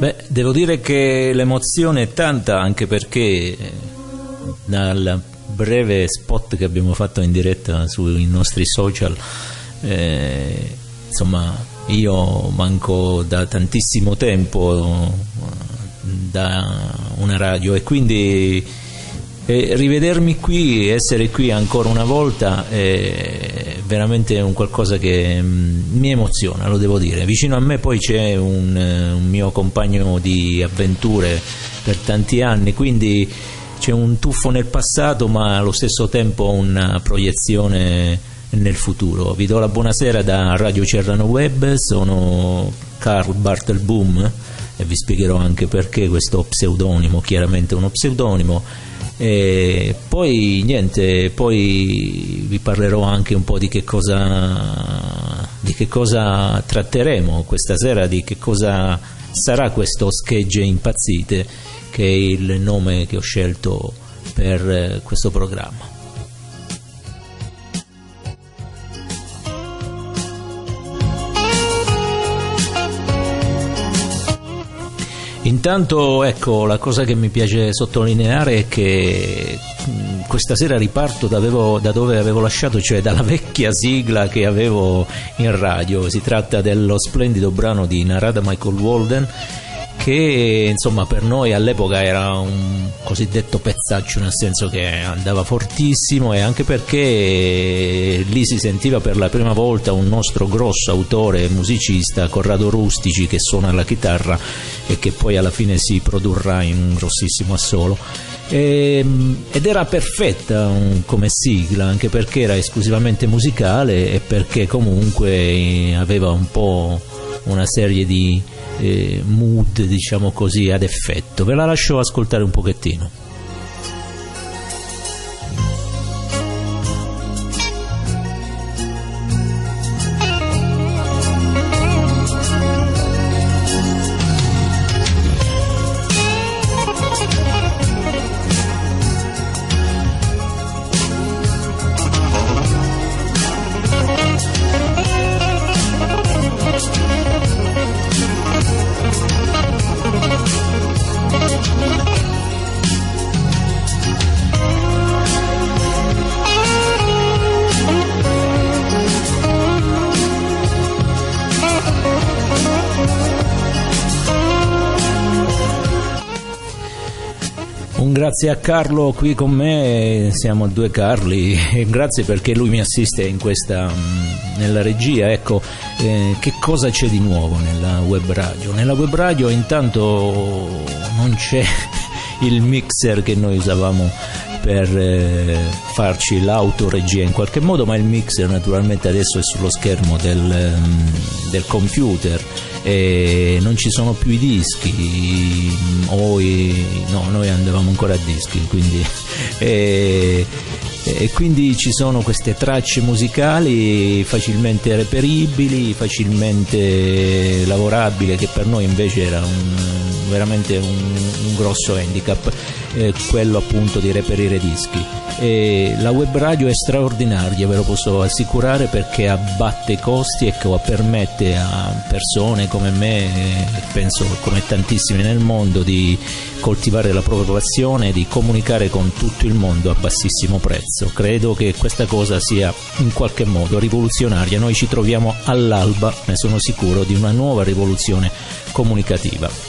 Beh, devo dire che l'emozione è tanta, anche perché dal breve spot che abbiamo fatto in diretta sui nostri social, insomma, io manco da tantissimo tempo da una radio, e quindi rivedermi qui, essere qui ancora una volta è veramente un qualcosa che mi emoziona, lo devo dire. Vicino a me poi c'è un mio compagno di avventure per tanti anni, quindi c'è un tuffo nel passato ma allo stesso tempo una proiezione nel futuro. Vi do la buonasera da Radio Cerrano Web, sono Carl Bartelboom e vi spiegherò anche perché questo pseudonimo, chiaramente uno pseudonimo. E poi niente, poi vi parlerò anche un po' di che cosa tratteremo questa sera, di che cosa sarà questo Schegge Impazzite, che è il nome che ho scelto per questo programma. Intanto, ecco, la cosa che mi piace sottolineare è che questa sera riparto da dove avevo lasciato, cioè dalla vecchia sigla che avevo in radio. Si tratta dello splendido brano di Narada Michael Walden, che insomma per noi all'epoca era un cosiddetto pezzaccio, nel senso che andava fortissimo, e anche perché lì si sentiva per la prima volta un nostro grosso autore e musicista, Corrado Rustici, che suona la chitarra e che poi alla fine si produrrà in un grossissimo assolo. Ed era perfetta come sigla, anche perché era esclusivamente musicale e perché comunque aveva un po' una serie di mood, diciamo così, ad effetto. Ve la lascio ascoltare un pochettino. Grazie a Carlo qui con me, siamo due Carli, e grazie perché lui mi assiste nella regia. Ecco, che cosa c'è di nuovo nella web radio? Nella web radio intanto non c'è il mixer che noi usavamo per farci l'autoregia in qualche modo, ma il mixer naturalmente adesso è sullo schermo del computer, e non ci sono più i dischi, no, noi andavamo ancora a dischi, quindi e quindi ci sono queste tracce musicali facilmente reperibili, facilmente lavorabili, che per noi invece era veramente un grosso handicap, quello appunto di reperire dischi. E la web radio è straordinaria, ve lo posso assicurare, perché abbatte i costi e permette a persone come me, penso come tantissimi nel mondo, di coltivare la propria passione, di comunicare con tutto il mondo a bassissimo prezzo. Credo che questa cosa sia in qualche modo rivoluzionaria. Noi ci troviamo all'alba, ne sono sicuro, di una nuova rivoluzione comunicativa.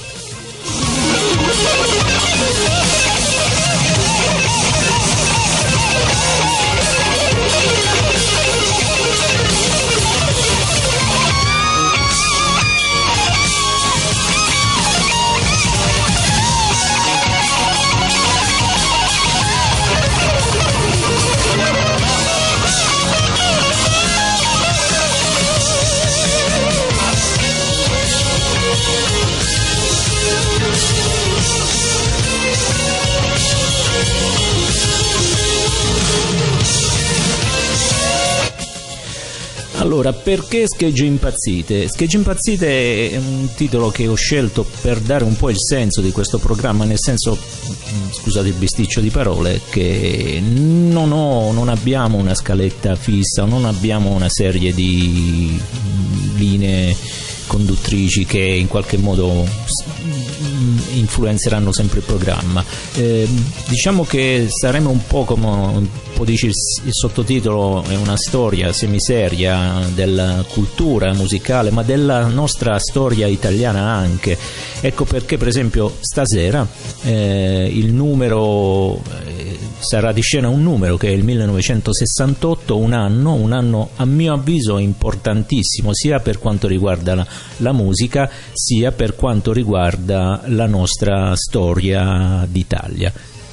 Allora, perché Schegge Impazzite? Schegge Impazzite è un titolo che ho scelto per dare un po' il senso di questo programma, nel senso, scusate il bisticcio di parole, che non abbiamo una scaletta fissa, non abbiamo una serie di linee conduttrici che in qualche modo influenzeranno sempre il programma. Diciamo che saremo un po', come un po' dice il sottotitolo, è una storia semiseria della cultura musicale, ma della nostra storia italiana anche. Ecco perché per esempio stasera il numero sarà di scena un numero che è il 1968, un anno a mio avviso importantissimo, sia per quanto riguarda la musica, sia per quanto riguarda la nostra storia d'Italia.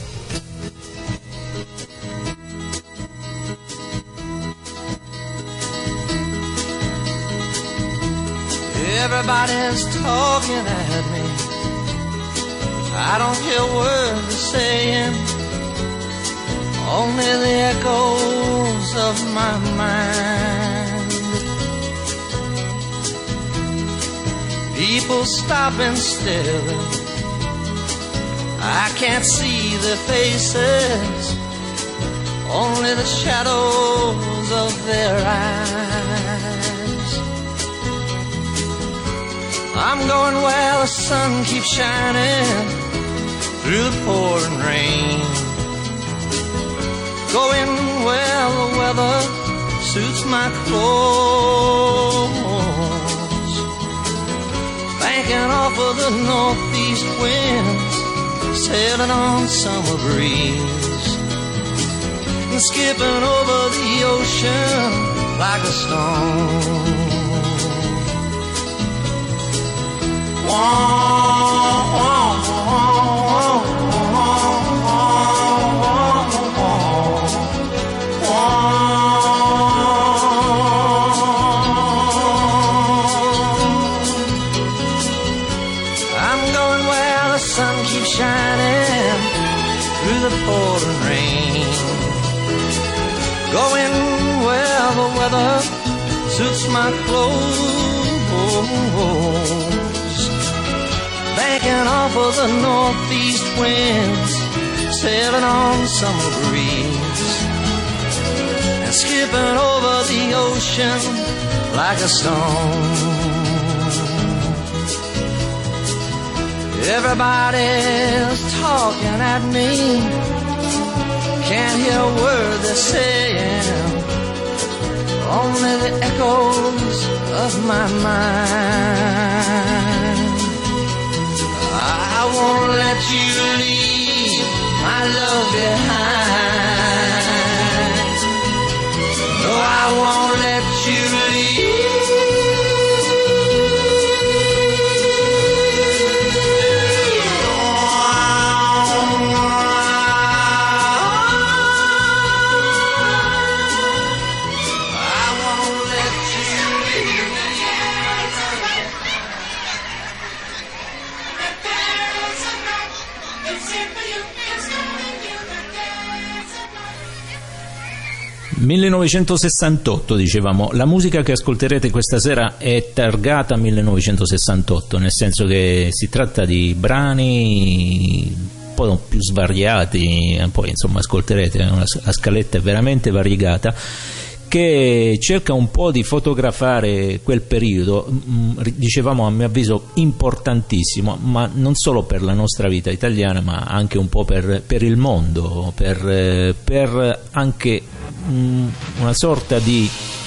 Everybody's talking at me. I don't hear words they're saying, only the echoes of my mind. People stopping still, I can't see their faces, only the shadows of their eyes. I'm going where the sun keeps shining through the pouring rain, going where the weather suits my clothes, banking off of the northeast winds, sailing on summer breeze, and skipping over the ocean like a stone. I'm going where the sun keeps shining through the pouring rain, going where the weather suits my clothes, banking off of the northeast winds, sailing on summer breeze, and skipping over the ocean like a stone. Everybody's talking at me, can't hear a word they're saying, only the echoes of my mind. I won't let you leave my love behind. No, I won't let you leave. Nel 1968, dicevamo, la musica che ascolterete questa sera è targata 1968, nel senso che si tratta di brani un po' più svariati, poi insomma ascolterete, la scaletta è veramente variegata, che cerca un po' di fotografare quel periodo, dicevamo a mio avviso importantissimo, ma non solo per la nostra vita italiana, ma anche un po' per il mondo, per anche una sorta di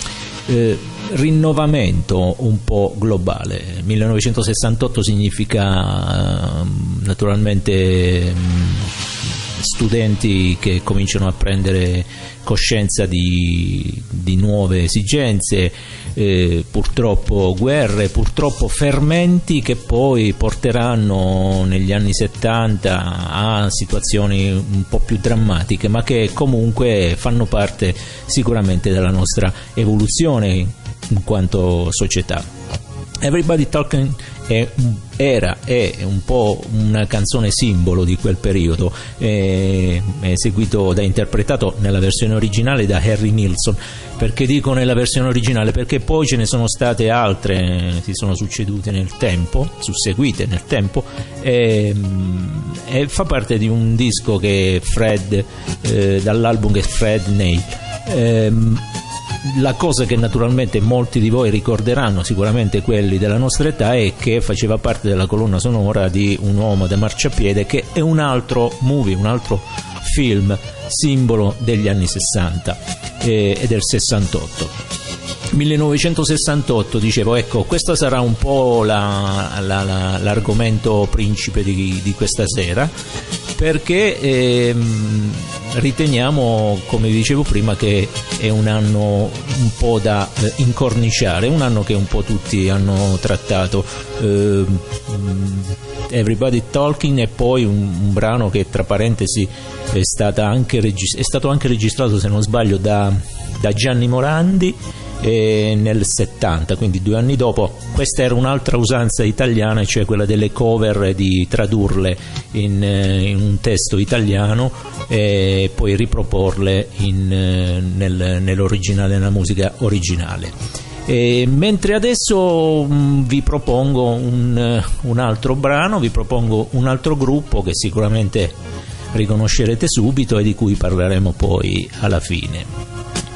rinnovamento un po' globale. 1968 significa naturalmente studenti che cominciano a prendere coscienza di nuove esigenze, purtroppo guerre, purtroppo fermenti che poi porteranno negli anni 70 a situazioni un po' più drammatiche, ma che comunque fanno parte sicuramente della nostra evoluzione in quanto società. Everybody Talking è un po' una canzone simbolo di quel periodo, è interpretato nella versione originale da Harry Nilsson. Perché dico nella versione originale? Perché poi ce ne sono state altre, si sono succedute nel tempo, susseguite nel tempo, e fa parte di un disco che Fred, dall'album che Fred Neil. la cosa che naturalmente molti di voi ricorderanno, sicuramente quelli della nostra età, è che faceva parte della colonna sonora di Un uomo da marciapiede, che è un altro movie, un altro film simbolo degli anni 60 e del 68. 1968, dicevo, ecco, questo sarà un po' l'argomento principe di questa sera, perché riteniamo, come vi dicevo prima, che è un anno un po' da incorniciare, un anno che un po' tutti hanno trattato. Everybody Talking, e poi un brano che, tra parentesi, è stato anche registrato, se non sbaglio, da Gianni Morandi nel 70, quindi 2 anni dopo. Questa era un'altra usanza italiana, cioè quella delle cover, di tradurle in un testo italiano e poi riproporle nell'originale, nella musica originale. Mentre adesso vi propongo un altro brano, vi propongo un altro gruppo che sicuramente riconoscerete subito e di cui parleremo poi alla fine.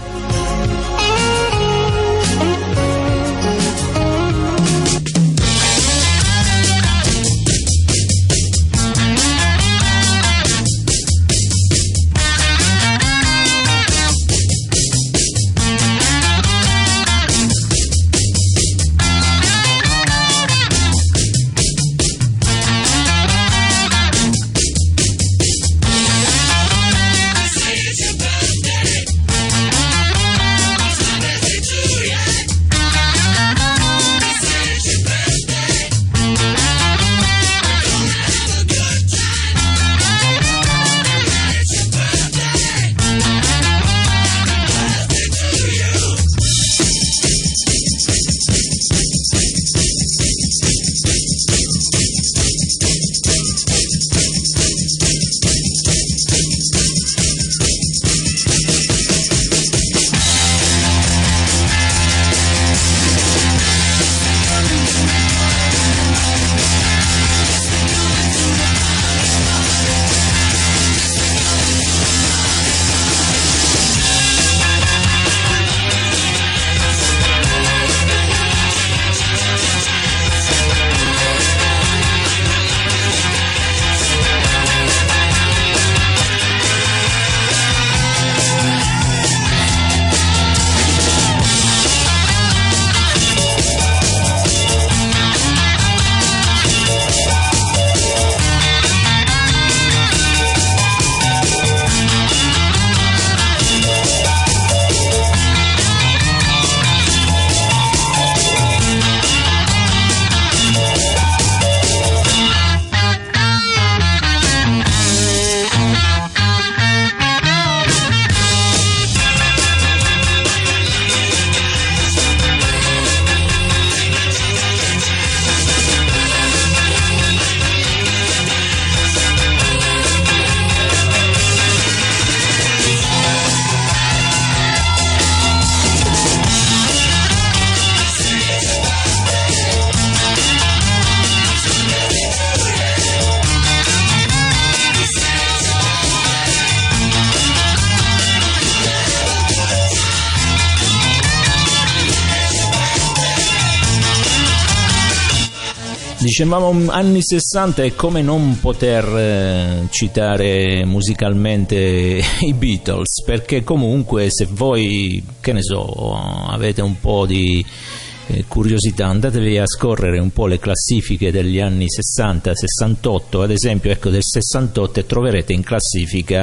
Dicevamo anni 60, e come non poter citare musicalmente i Beatles, perché comunque, se voi, che ne so, avete un po' di curiosità, andatevi a scorrere un po' le classifiche degli anni 60, 68, ad esempio, ecco, del 68, e troverete in classifica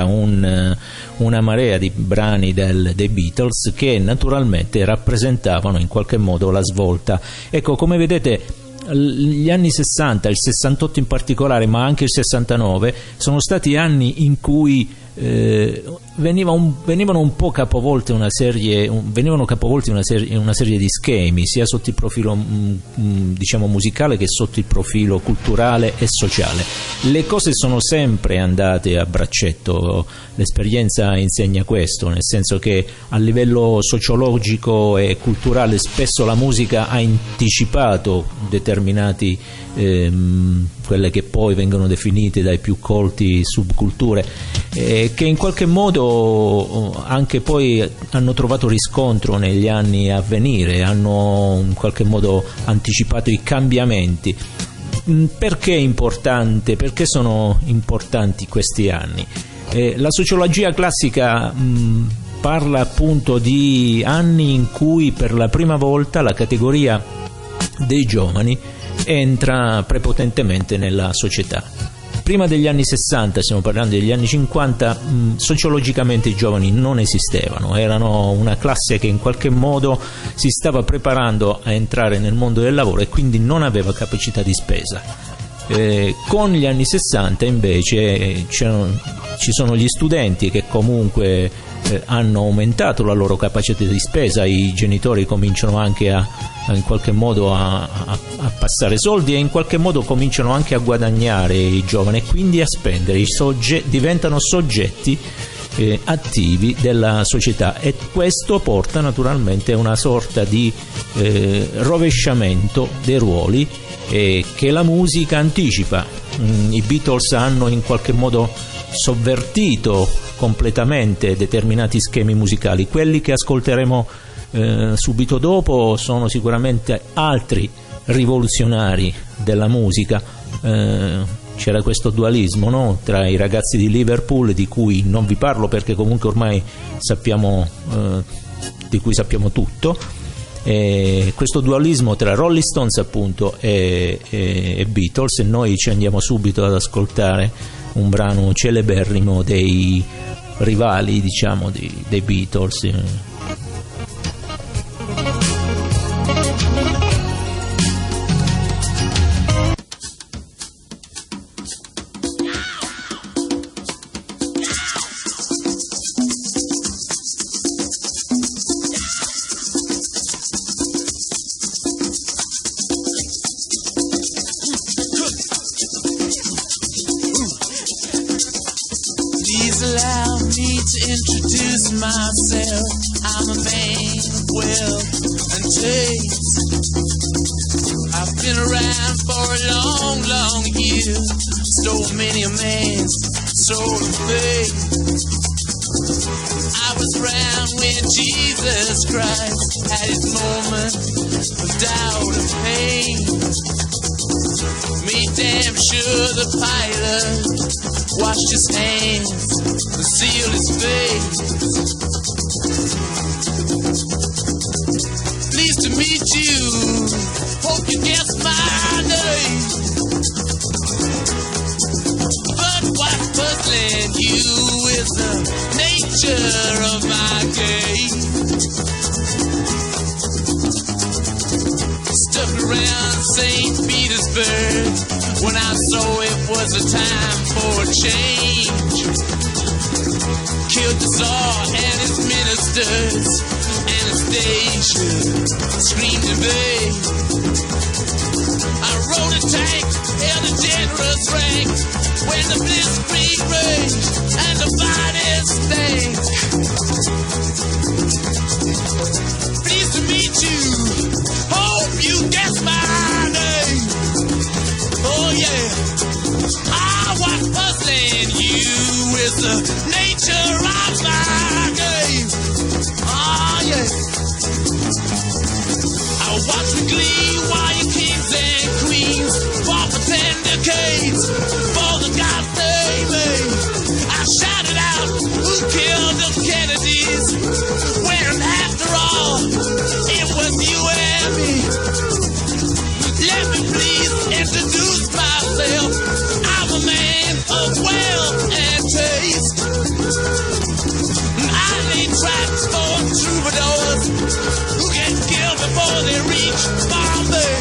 una marea di brani dei Beatles che naturalmente rappresentavano in qualche modo la svolta. Ecco, come vedete, gli anni 60, il 68 in particolare, ma anche il 69, sono stati anni in cui venivano un po' capovolte una serie di schemi, sia sotto il profilo diciamo musicale che sotto il profilo culturale e sociale. Le cose sono sempre andate a braccetto, l'esperienza insegna questo, nel senso che a livello sociologico e culturale spesso la musica ha anticipato determinati quelle che poi vengono definite dai più colti subculture, che in qualche modo anche poi hanno trovato riscontro negli anni a venire, hanno in qualche modo anticipato i cambiamenti. Perché è importante? Perché sono importanti questi anni? La sociologia classica parla appunto di anni in cui per la prima volta la categoria dei giovani entra prepotentemente nella società. Prima degli anni 60, stiamo parlando degli anni 50, sociologicamente i giovani non esistevano, erano una classe che in qualche modo si stava preparando a entrare nel mondo del lavoro e quindi non aveva capacità di spesa. Con gli anni 60 invece ci sono gli studenti che comunque hanno aumentato la loro capacità di spesa, i genitori cominciano anche in qualche modo a passare soldi e in qualche modo cominciano anche a guadagnare i giovani e quindi a spendere, diventano soggetti attivi della società e questo porta naturalmente a una sorta di rovesciamento dei ruoli che la musica anticipa. I Beatles hanno in qualche modo sovvertito completamente determinati schemi musicali. Quelli che ascolteremo subito dopo sono sicuramente altri rivoluzionari della musica. C'era questo dualismo, no? Tra i ragazzi di Liverpool, di cui non vi parlo perché comunque ormai di cui sappiamo tutto, questo dualismo tra Rolling Stones appunto e Beatles, e noi ci andiamo subito ad ascoltare un brano celeberrimo dei rivali, diciamo, dei Beatles. Allow me to introduce myself. I'm a man of wealth and taste. I've been around for a long, long year. Stole many a man's soul of faith. I was around when Jesus Christ had his moment of doubt and pain. Made damn sure the pilot washed his hands and sealed his face. Pleased to meet you, hope you guess my name. But what's puzzling you is the nature of my game. Stuck around St. Petersburg when I saw it was a time for a change. Killed the Tsar and his ministers, Anastasia screamed in vain. I rode a tank, held a generous rank when the blitzkrieg raged and the finest thing. Pleased to meet you, hope you guess my name. Oh yeah, what's puzzling you is the nature of my game. Oh yeah, I watch with glee while your kings and queens fought for 10 decades for the gods they made. I shouted out, who killed the Kennedys? When after all, it was you and me. Let me please introduce myself. I'm a man of wealth and taste. I lay traps for troubadours who get killed before they reach Bombay.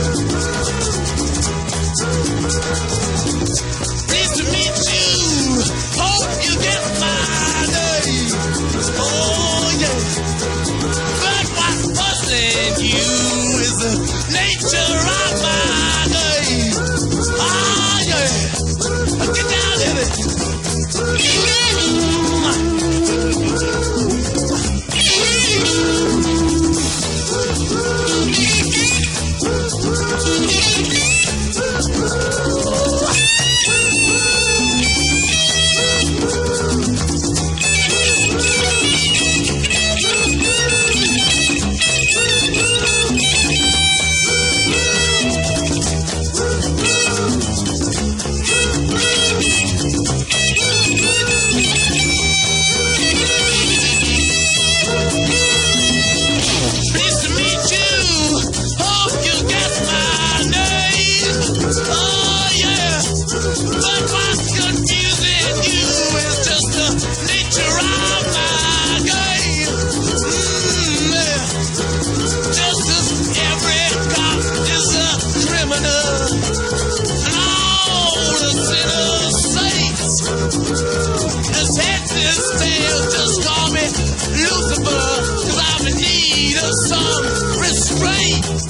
Pleased to meet you, hope you get my name. Oh yeah, but what's puzzling you is the nature of my name. Oh yeah, get down in it.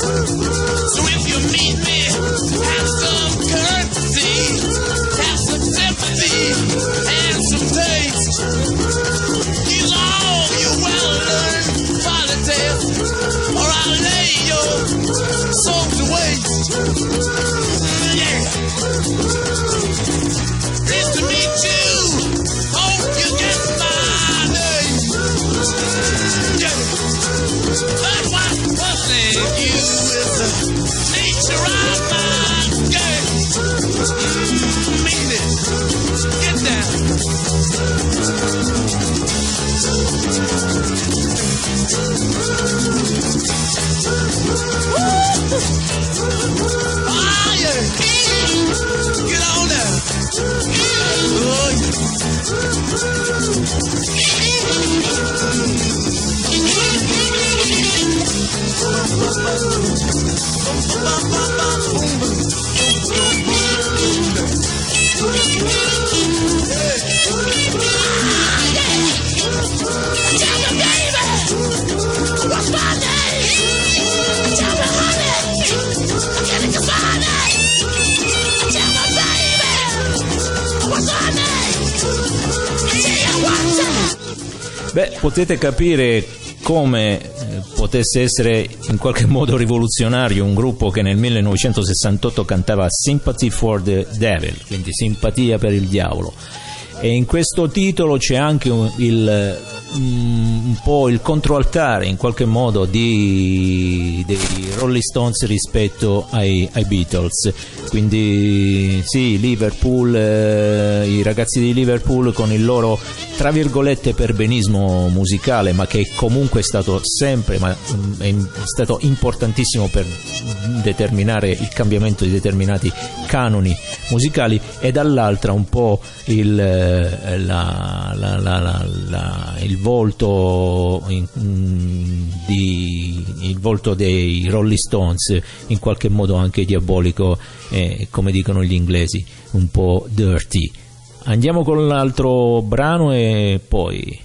So if you meet me, have some courtesy, have some sympathy, and some taste. Use all your well-learned politics, or I'll lay your soul to waste. Yeah. Pleased to meet you. Hope you get my name. Yeah. But what's puzzling you is the nature of my game. Mean it. Get down. Ah, yeah. Get on down. Oh, yeah. Beh, potete capire come potesse essere in qualche modo rivoluzionario un gruppo che nel 1968 cantava Sympathy for the Devil, quindi simpatia per il diavolo. E in questo titolo c'è anche un po' il controaltare in qualche modo dei Rolling Stones rispetto ai Beatles. Quindi sì, Liverpool, i ragazzi di Liverpool con il loro tra virgolette perbenismo musicale, ma che comunque è stato sempre è stato importantissimo per determinare il cambiamento di determinati canoni musicali, e dall'altra un po' il volto il volto dei Rolling Stones, in qualche modo anche diabolico, come dicono gli inglesi, un po' dirty. Andiamo con l'altro brano e poi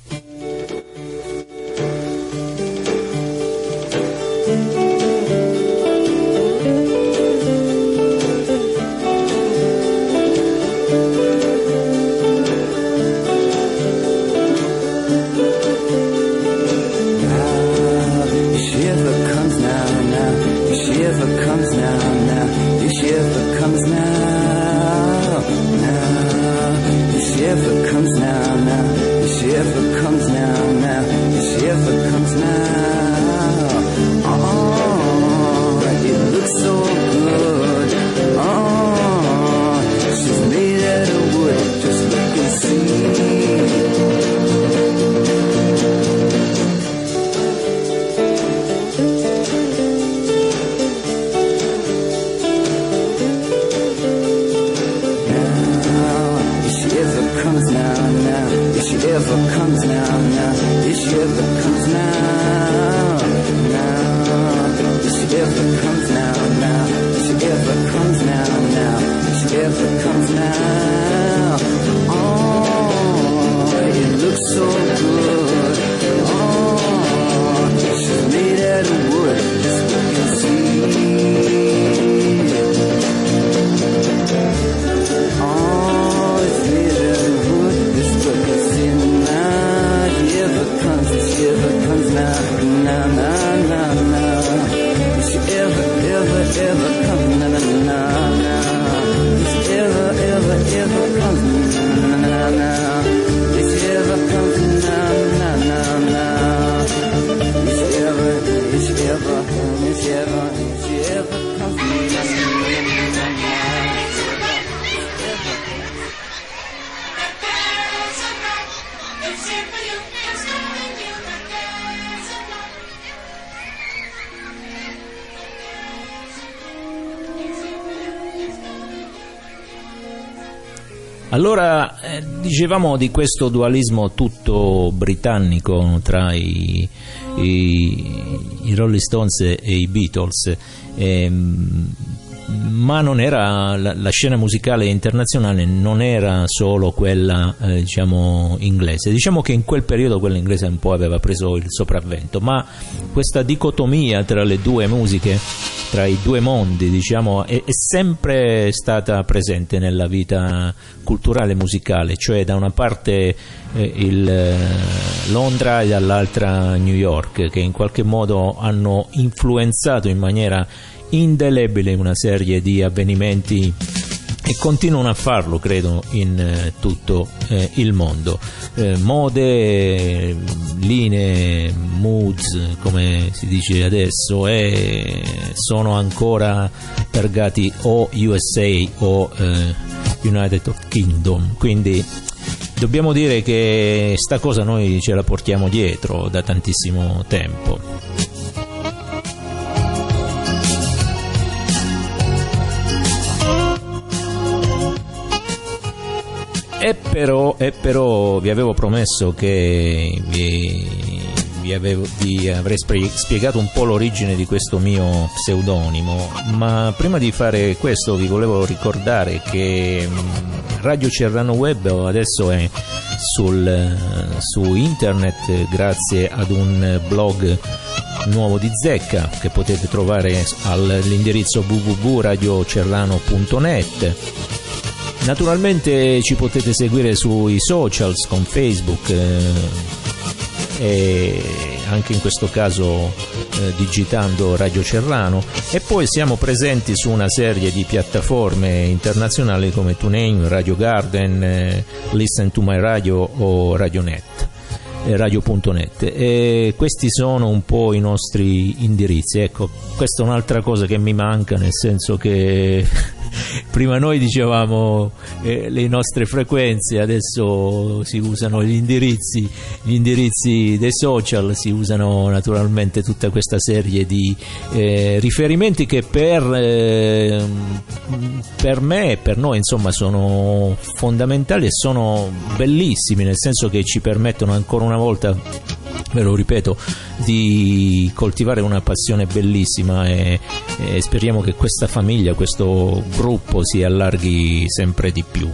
Allora, dicevamo di questo dualismo tutto britannico tra i Rolling Stones e i Beatles. ma non era la scena musicale internazionale, non era solo quella diciamo inglese. Diciamo che in quel periodo quella inglese un po' aveva preso il sopravvento, ma questa dicotomia tra le due musiche, tra i due mondi, diciamo, è sempre stata presente nella vita culturale musicale, cioè da una parte Londra e dall'altra New York, che in qualche modo hanno influenzato in maniera indelebile una serie di avvenimenti e continuano a farlo, credo, in tutto il mondo. Mode, linee, moods, come si dice adesso, sono ancora targati o USA o United Kingdom, quindi dobbiamo dire che sta cosa noi ce la portiamo dietro da tantissimo tempo. E però vi avevo promesso che vi avrei spiegato un po' l'origine di questo mio pseudonimo, ma prima di fare questo vi volevo ricordare che Radio Cerrano Web adesso è su internet grazie ad un blog nuovo di Zecca che potete trovare all'indirizzo www.radiocerrano.net. Naturalmente ci potete seguire sui socials con Facebook e anche in questo caso digitando Radio Cerrano, e poi siamo presenti su una serie di piattaforme internazionali come TuneIn, Radio Garden, Listen to My Radio o Radio.net, e questi sono un po' i nostri indirizzi. Ecco, questa è un'altra cosa che mi manca, nel senso che prima noi dicevamo le nostre frequenze, adesso si usano gli indirizzi dei social, si usano naturalmente tutta questa serie di riferimenti che per me e per noi insomma sono fondamentali e sono bellissimi, nel senso che ci permettono ancora una volta, ve lo ripeto, di coltivare una passione bellissima e speriamo che questa famiglia, questo gruppo si allarghi sempre di più.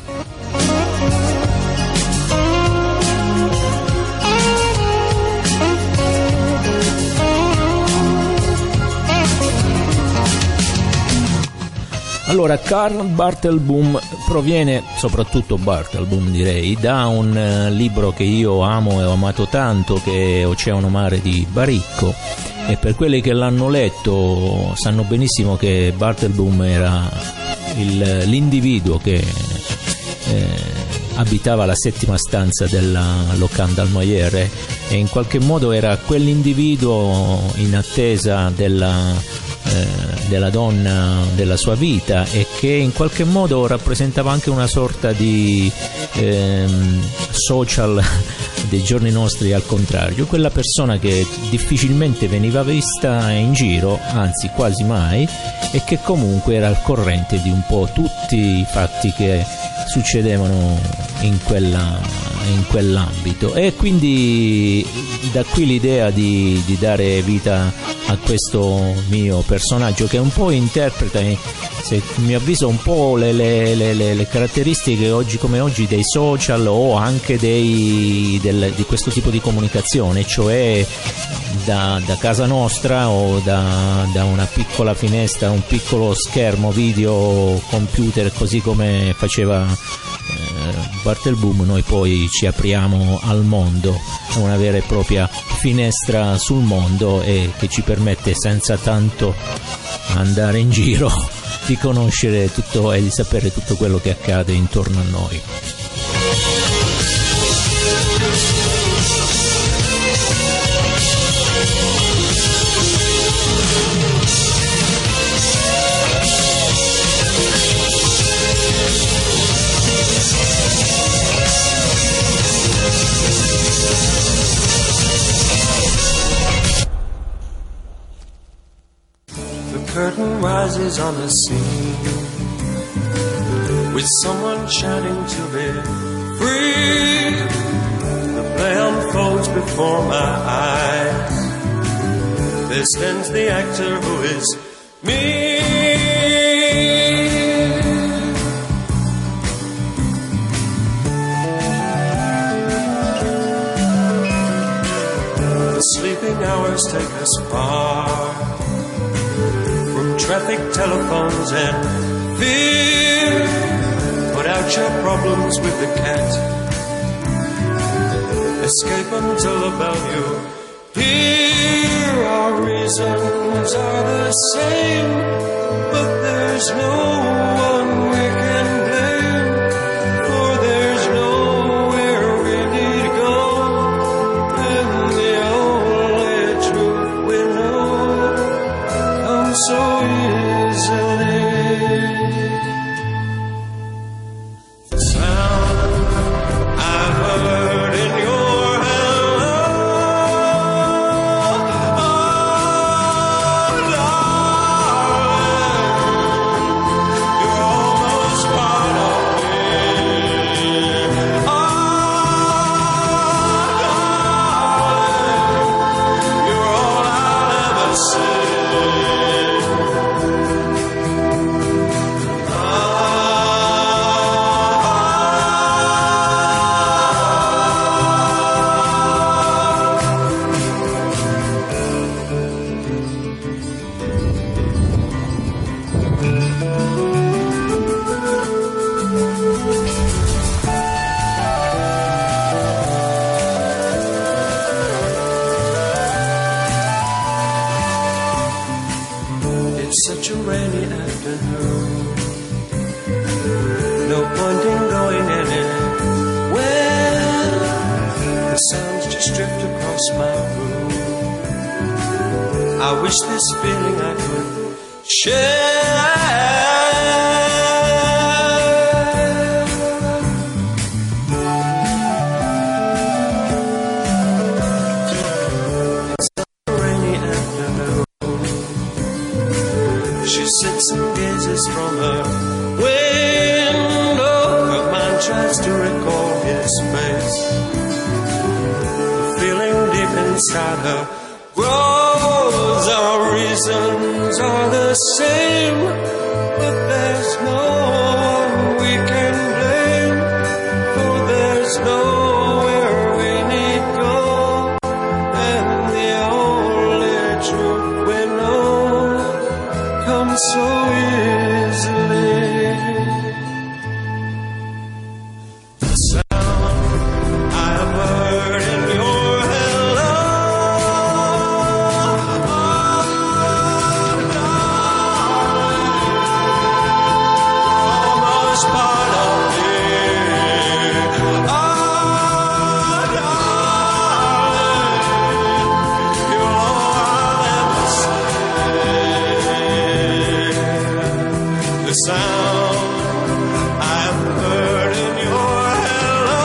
Allora, Carl Bartelboom proviene, soprattutto Bartelboom direi, da un libro che io amo e ho amato tanto, che è Oceano Mare di Baricco, e per quelli che l'hanno letto sanno benissimo che Bartelboom era l'individuo che abitava la settima stanza della locanda Almayer, e in qualche modo era quell'individuo in attesa della donna della sua vita, e che in qualche modo rappresentava anche una sorta di social dei giorni nostri, al contrario, quella persona che difficilmente veniva vista in giro, anzi quasi mai, e che comunque era al corrente di un po' tutti i fatti che succedevano in quell'ambito, e quindi da qui l'idea di dare vita a questo mio personaggio, che un po' interpreta, se mi avviso, un po' le caratteristiche oggi come oggi dei social, o anche di questo tipo di comunicazione, cioè da casa nostra o da una piccola finestra, un piccolo schermo video computer, così come faceva Bartelboom, noi poi ci apriamo al mondo, è una vera e propria finestra sul mondo, e che ci permette, senza tanto andare in giro, di conoscere tutto e di sapere tutto quello che accade intorno a noi. Curtain rises on the scene with someone shouting to be free. The play unfolds before my eyes. There stands the actor who is me. cars take us far from traffic, telephones and fear. Put out your problems with the cat. Escape until about you. Here our reasons are the same, but there's no one we can blame, for there's nowhere we need to go, and the only truth we know comes so easily. The sound I've heard in your hello, oh darling, you're almost part of me. Oh darling, you're all I'll ever see. It's such a rainy afternoon, no point in going anywhere. The sounds just drift across my room. I wish this feeling I could share. It's a rainy afternoon. She sits and gazes from her window. Her mind tries to recall his face. The feeling deep inside her grows. Our reasons are the same, but there's no one we can blame, for there's nowhere we need go, and the only truth we know comes so easily. The sound I've heard in your hello, oh darling, almost part of me. Oh darling, you're all I'll ever see. The sound I've heard in your hello,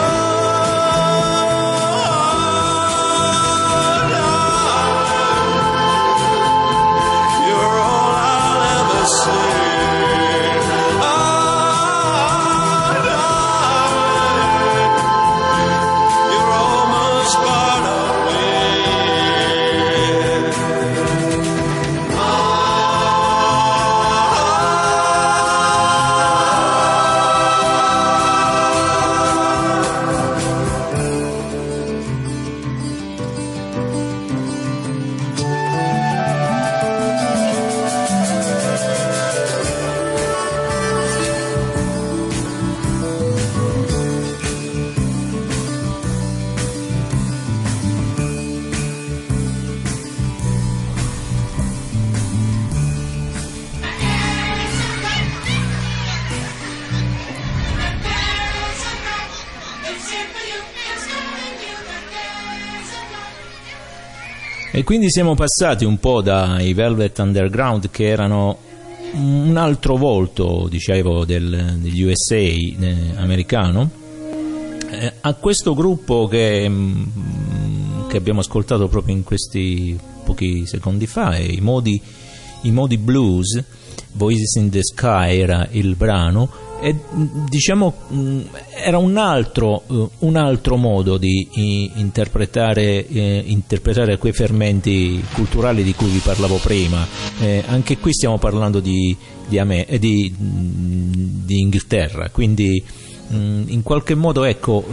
darling, you're all I'll ever see. Oh, darling, you're almost part of me. E quindi siamo passati un po' dai Velvet Underground, che erano un altro volto, dicevo, degli USA americano, a questo gruppo che abbiamo ascoltato proprio in questi pochi secondi fa, i Modi Blues. Voices in the Sky era il brano, e diciamo era un altro modo di interpretare quei fermenti culturali di cui vi parlavo prima. Anche qui stiamo parlando di Inghilterra, quindi in qualche modo, ecco,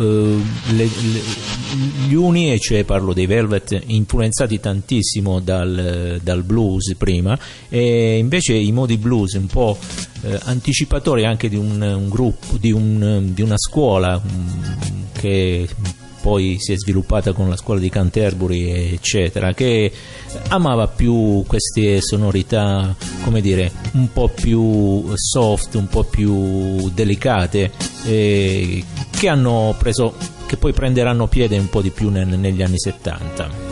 gli uni, e cioè parlo dei Velvet, influenzati tantissimo dal blues prima, e invece i modi blues un po' anticipatori anche di un gruppo, di una scuola che poi si è sviluppata con la scuola di Canterbury, eccetera, che amava più queste sonorità, come dire, un po' più soft, un po' più delicate, che poi prenderanno piede un po' di più negli anni 70.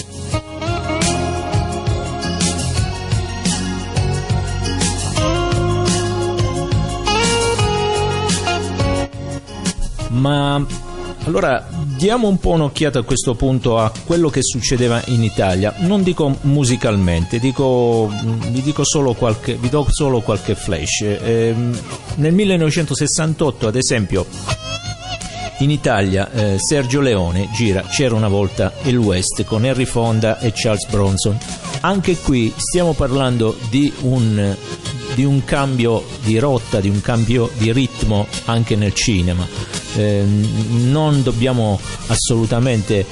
Ma allora diamo un po' un'occhiata a questo punto a quello che succedeva in Italia. Non dico musicalmente, vi do solo qualche flash. Nel 1968, ad esempio, in Italia Sergio Leone gira C'era una volta il West con Henry Fonda e Charles Bronson. Anche qui stiamo parlando di un cambio di rotta, di un cambio di ritmo anche nel cinema. Non dobbiamo assolutamente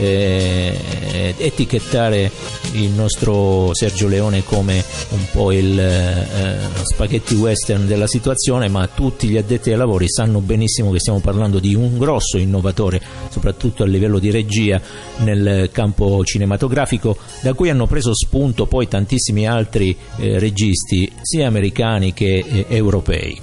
etichettare il nostro Sergio Leone come un po' il spaghetti western della situazione, ma tutti gli addetti ai lavori sanno benissimo che stiamo parlando di un grosso innovatore, soprattutto a livello di regia nel campo cinematografico, da cui hanno preso spunto poi tantissimi altri registi, sia americani che europei.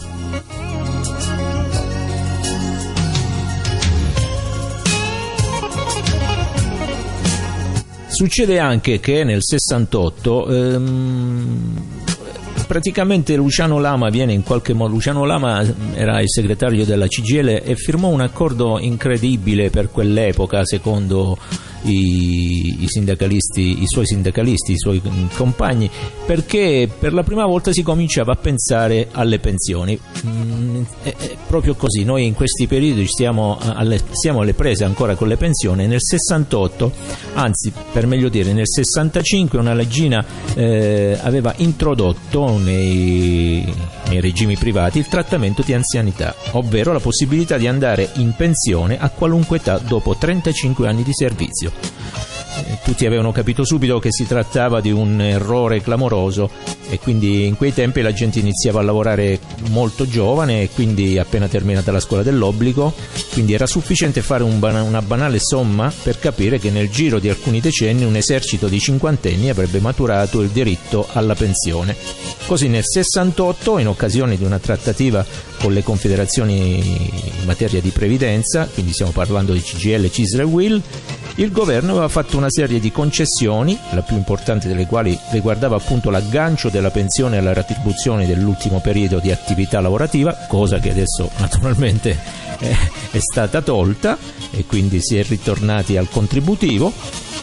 Succede anche che nel 68 praticamente Luciano Lama viene in qualche modo, Luciano Lama era il segretario della CGIL e firmò un accordo incredibile per quell'epoca, secondo i sindacalisti, i suoi compagni, perché per la prima volta si cominciava a pensare alle pensioni. È proprio così, noi in questi periodi siamo alle prese ancora con le pensioni. Nel 68, anzi per meglio dire nel 65, una leggina aveva introdotto nei regimi privati il trattamento di anzianità, ovvero la possibilità di andare in pensione a qualunque età dopo 35 anni di servizio. Tutti avevano capito subito che si trattava di un errore clamoroso, e quindi in quei tempi la gente iniziava a lavorare molto giovane, e quindi appena terminata la scuola dell'obbligo, quindi era sufficiente fare una banale somma per capire che nel giro di alcuni decenni un esercito di cinquantenni avrebbe maturato il diritto alla pensione. Così nel 68, in occasione di una trattativa con le confederazioni in materia di previdenza, quindi stiamo parlando di CGIL, CISL e UIL, il governo aveva fatto una serie di concessioni, la più importante delle quali riguardava appunto l'aggancio della pensione alla retribuzione dell'ultimo periodo di attività lavorativa, cosa che adesso naturalmente è stata tolta, e quindi si è ritornati al contributivo,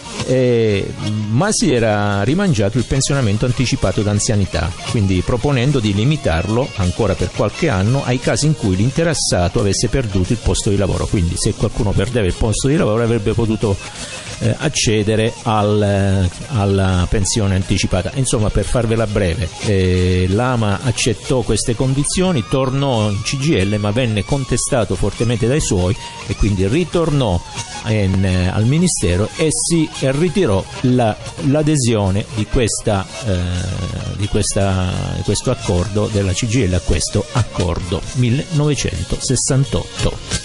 ma si era rimangiato il pensionamento anticipato d'anzianità, quindi proponendo di limitarlo ancora per qualche anno ai casi in cui l'interessato avesse perduto il posto di lavoro. Quindi se qualcuno perdeva il posto di lavoro avrebbe potuto accedere alla pensione anticipata. Insomma, per farvela breve, l'AMA accettò queste condizioni, tornò in CGIL, ma venne contestato fortemente dai suoi, e quindi ritornò al Ministero e si ritirò l'adesione di questo accordo della CGIL a questo accordo 1968.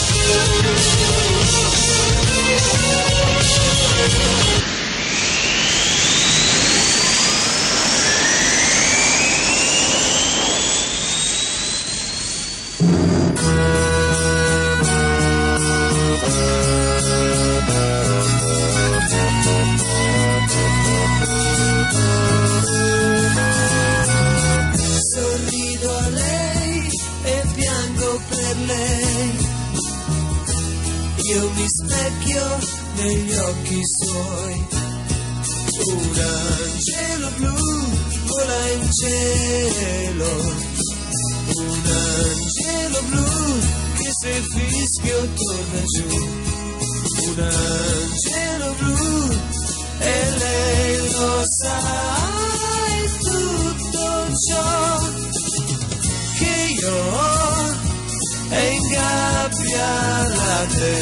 Negli occhi suoi, un angelo blu vola in cielo, un angelo blu che se fischio torna giù, un angelo blu e lei lo sa, è tutto ciò che io ho, è in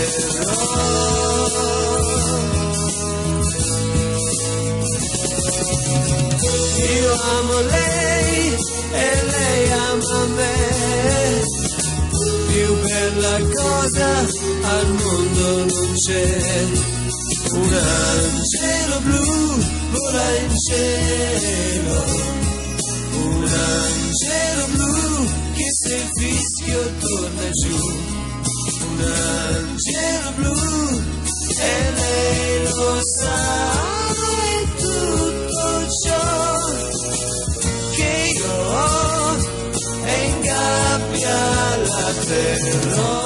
Io amo lei e lei ama me, più bella cosa al mondo non c'è. Un angelo blu vola in cielo, un angelo blu che se fischio torna giù. Un angelo blu e lei lo sa, è tutto ciò che io ho e in gabbia la terrò.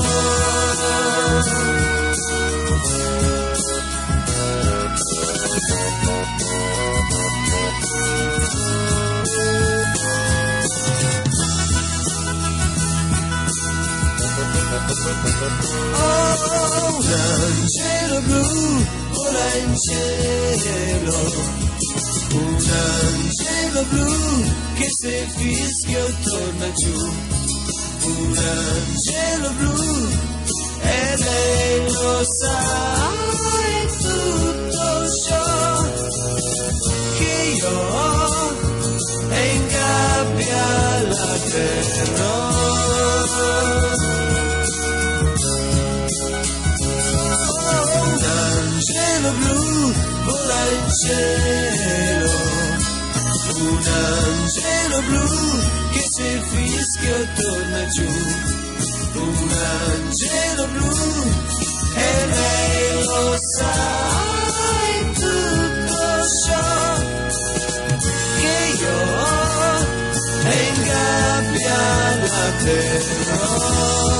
Oh, un angelo blu vola in cielo, un angelo blu che se fischio torna giù. Un angelo blu e lei lo sa, è tutto ciò che io ho e in gabbia la terrò. Un angelo blu vola in cielo, un angelo blu che se fischio torna giù. Un angelo blu e lei lo sa, è tutto ciò che io ho e in gabbia la terrò.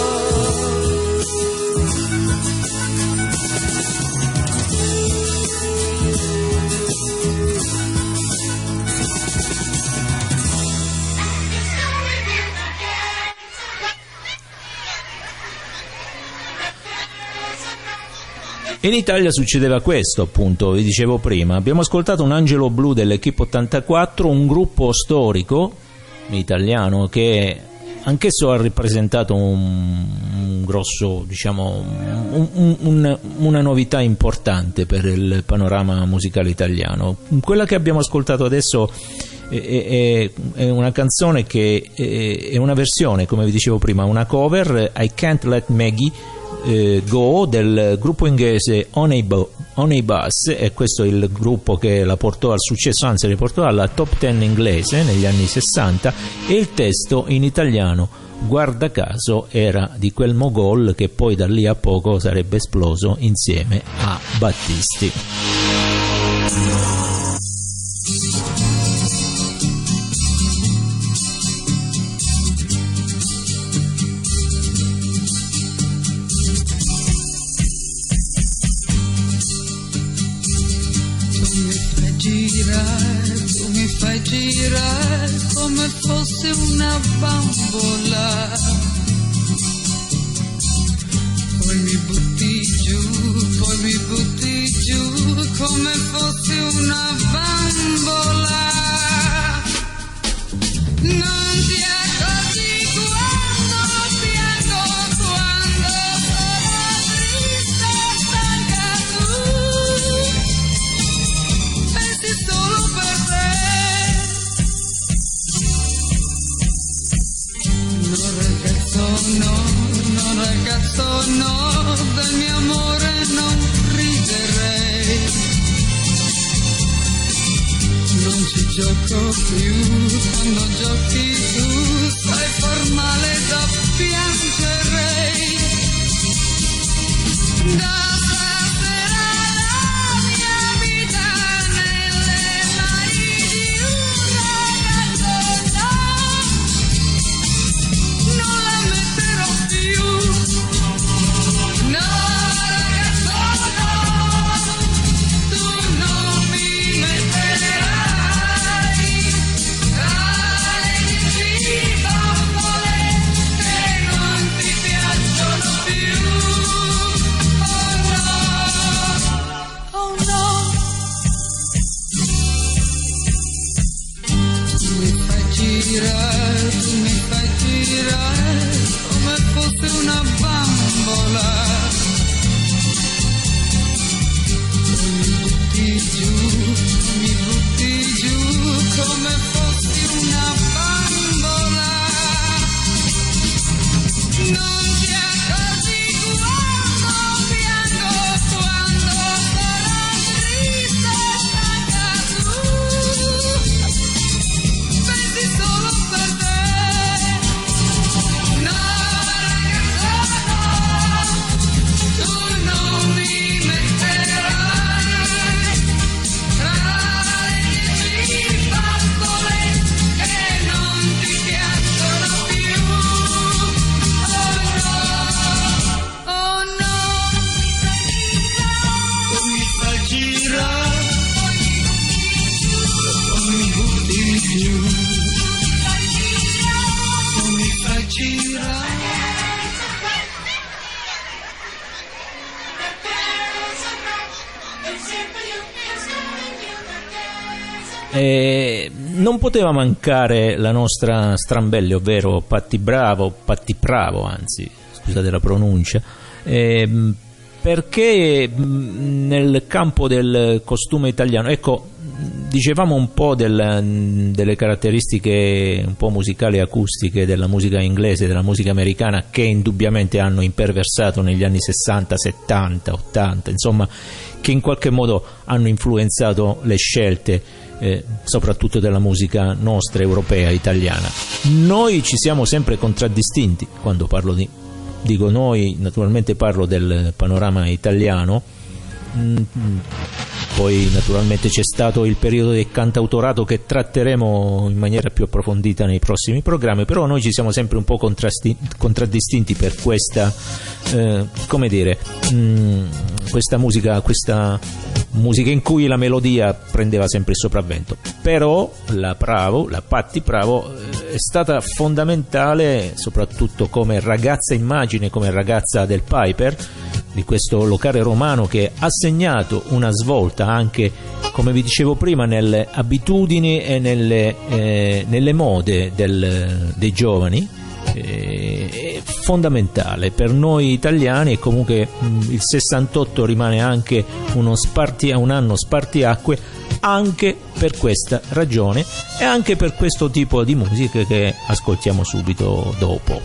In Italia succedeva questo, appunto, vi dicevo prima. Abbiamo ascoltato un Angelo Blu dell'Equipe 84, un gruppo storico italiano che anch'esso ha rappresentato un grosso, diciamo, una novità importante per il panorama musicale italiano. Quella che abbiamo ascoltato adesso è una canzone che è una versione, come vi dicevo prima, una cover, I Can't Let Maggie Go, del gruppo inglese Honey Bus, e questo è il gruppo che la portò al successo, anzi la portò alla top 10 inglese negli anni 60, e il testo in italiano, guarda caso, era di quel mogol che poi da lì a poco sarebbe esploso insieme a Battisti. Tu mi fai girare come fosse una bambola, poi mi butti giù come fosse una bambola. Non ti accorgi quando piango, quando sono triste, stanca tu. Solo per te. No ragazzo no, del mio amore non riderei. Non ci gioco più, quando giochi tu sai far male da piangerei. Da stasera la mia vita nelle mani di un ragazzo non la metterò più. No ragazzo no, tu non mi metterai tra le 10 bambole che non ti piacciono più. Oh no, tu mi fai girare come fosse una bambola, butti giù, mi butti giù come fossi una bambola. Non ti accorgi quando piango, quando sarò triste e stanca tu, pensi solo per te. No ragazza no, tu non mi metterai tra le 10 bambole che non ti piacciono più. Oh no, tu mi fai girare, o mi butti giù, tu mi fai girare. Non poteva mancare la nostra Strambelli, ovvero Patti Bravo, Patti Pravo, anzi, scusate la pronuncia, perché nel campo del costume italiano, ecco, dicevamo un po' delle caratteristiche un po' musicali e acustiche della musica inglese, della musica americana, che indubbiamente hanno imperversato negli anni 60, 70, 80, insomma, che in qualche modo hanno influenzato le scelte soprattutto della musica nostra, europea, italiana. Noi ci siamo sempre contraddistinti. Quando parlo dico noi, naturalmente parlo del panorama italiano. Poi naturalmente c'è stato il periodo del cantautorato che tratteremo in maniera più approfondita nei prossimi programmi, però noi ci siamo sempre un po' contraddistinti per questa come dire, questa musica in cui la melodia prendeva sempre il sopravvento. Però la Patti Pravo è stata fondamentale soprattutto come ragazza immagine, come ragazza del Piper, di questo locale romano, che ha segnato una svolta anche, come vi dicevo prima, nelle abitudini e nelle mode dei giovani. È fondamentale per noi italiani, e comunque il 68 rimane anche un anno spartiacque anche per questa ragione e anche per questo tipo di musica che ascoltiamo subito dopo.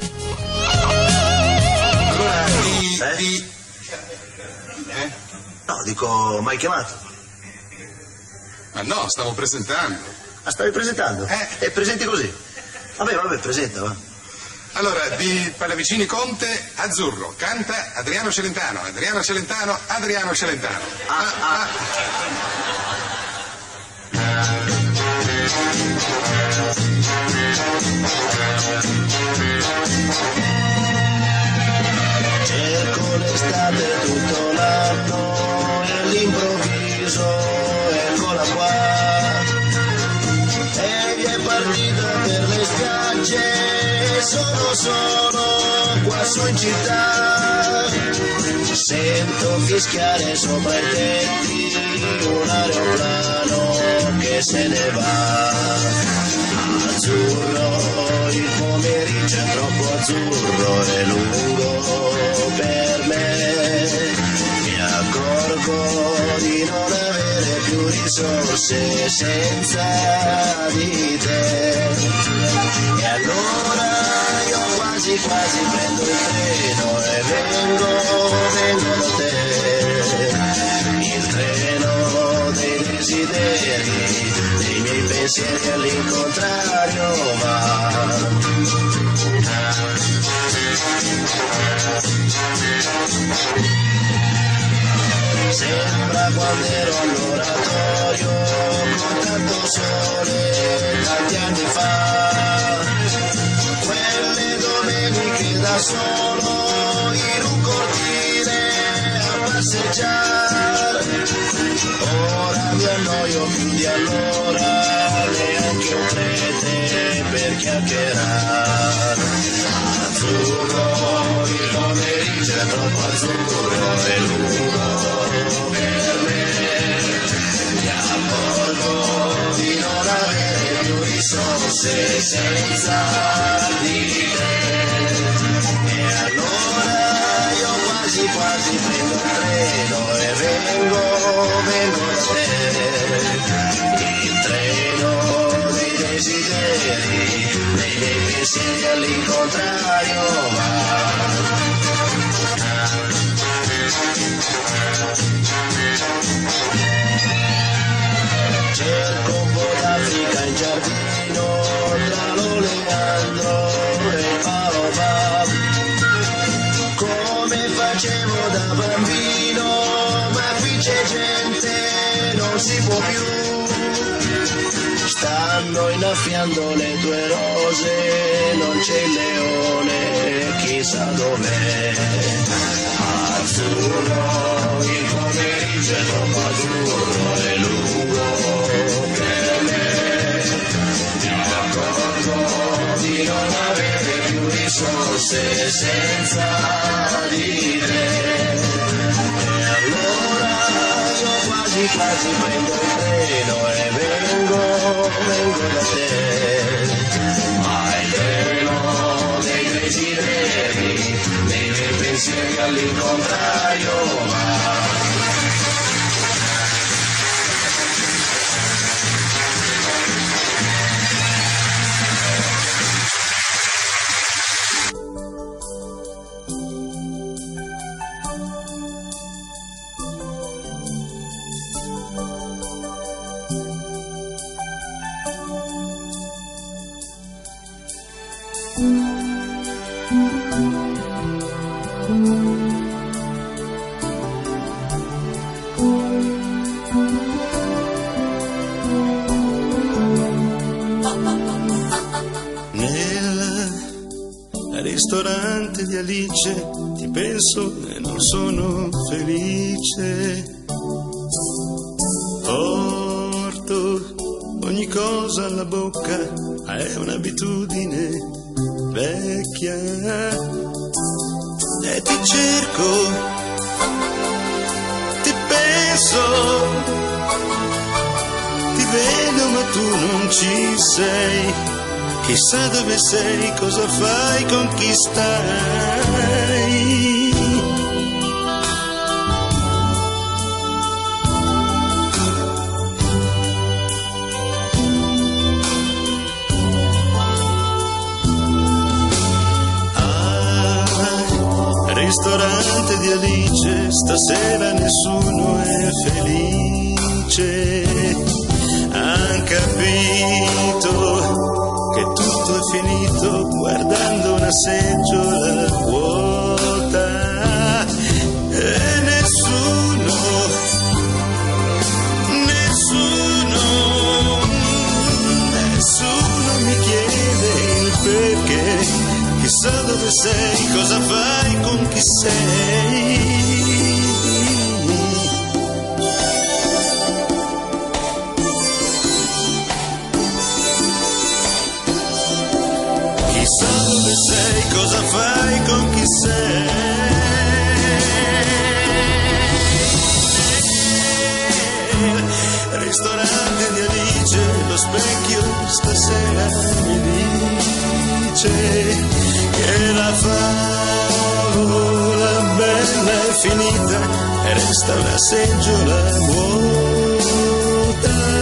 No, dico, m'hai chiamato? Ma no, stavo presentando. Ah, stavi presentando? E presenti così? Vabbè, presenta, va. Allora, di Pallavicini Conte, Azzurro, canta Adriano Celentano, Adriano Celentano, Adriano Celentano. Cerco l'estate tutto l'anno e all'improvviso eccola qua. E è partita per le spiagge, sono qua su in città. Sento fischiare sopra i tetti un aeroplano che se ne va. Azzurro, il pomeriggio è troppo azzurro e lungo per me. Mi accorgo di non avere più risorse senza di te. E allora io quasi prendo il treno e vengo da te. Il treno dei desideri, dei miei pensieri all'incontrario va. Sembra quando ero all'oratorio con tanto sole tanti anni fa, quelle domeniche da solo in un cortile a passeggiare. Ora mi annoio più di allora, neanche un prete per chiacchierare. Azzurro, il pomeriggio è troppo azzurro e lungo per me. Mi accorgo di non avere più risorse senza di te. E allora io quasi prendo il treno e vengo da te. desideri, nei miei pensieri all'incontrario cerco un po' d'Africa in giardino tra l'oleandro e il baobab come facevo da bambino, ma qui c'è gente, non si può più. Stanno innaffiando le tue rose, non c'è il leone, chissà dov'è. Azzurro, il pomeriggio è troppo azzurro, è lungo per me. Mi accorgo di non avere più risorse senza di te. E allora io quasi prendo il treno e vengo da te. Ma il treno dei desideri, dei miei pensieri all'incontrario va. Nel ristorante di Alice ti penso e non sono felice. Porto ogni cosa alla bocca, è un'abitudine vecchia. E ti cerco, ti penso, ti vedo ma tu non ci sei. Chissà dove sei, cosa fai, con chi stai. Ristorante di Alice, stasera nessuno è felice. Han capito che tutto è finito guardando una seggiola vuota. E nessuno mi chiede il perché. Chissà dove sei, cosa fai, con chi sei. Chissà dove sei, cosa fai, con chi sei. Ristorante di Alice, lo specchio stasera mi dice che la favola bella è finita e resta una seggiola vuota.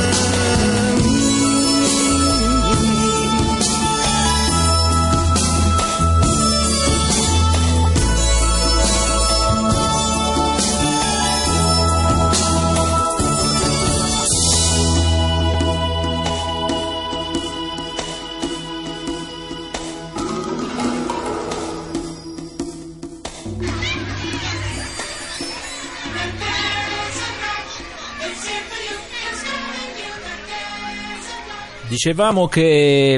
Dicevamo che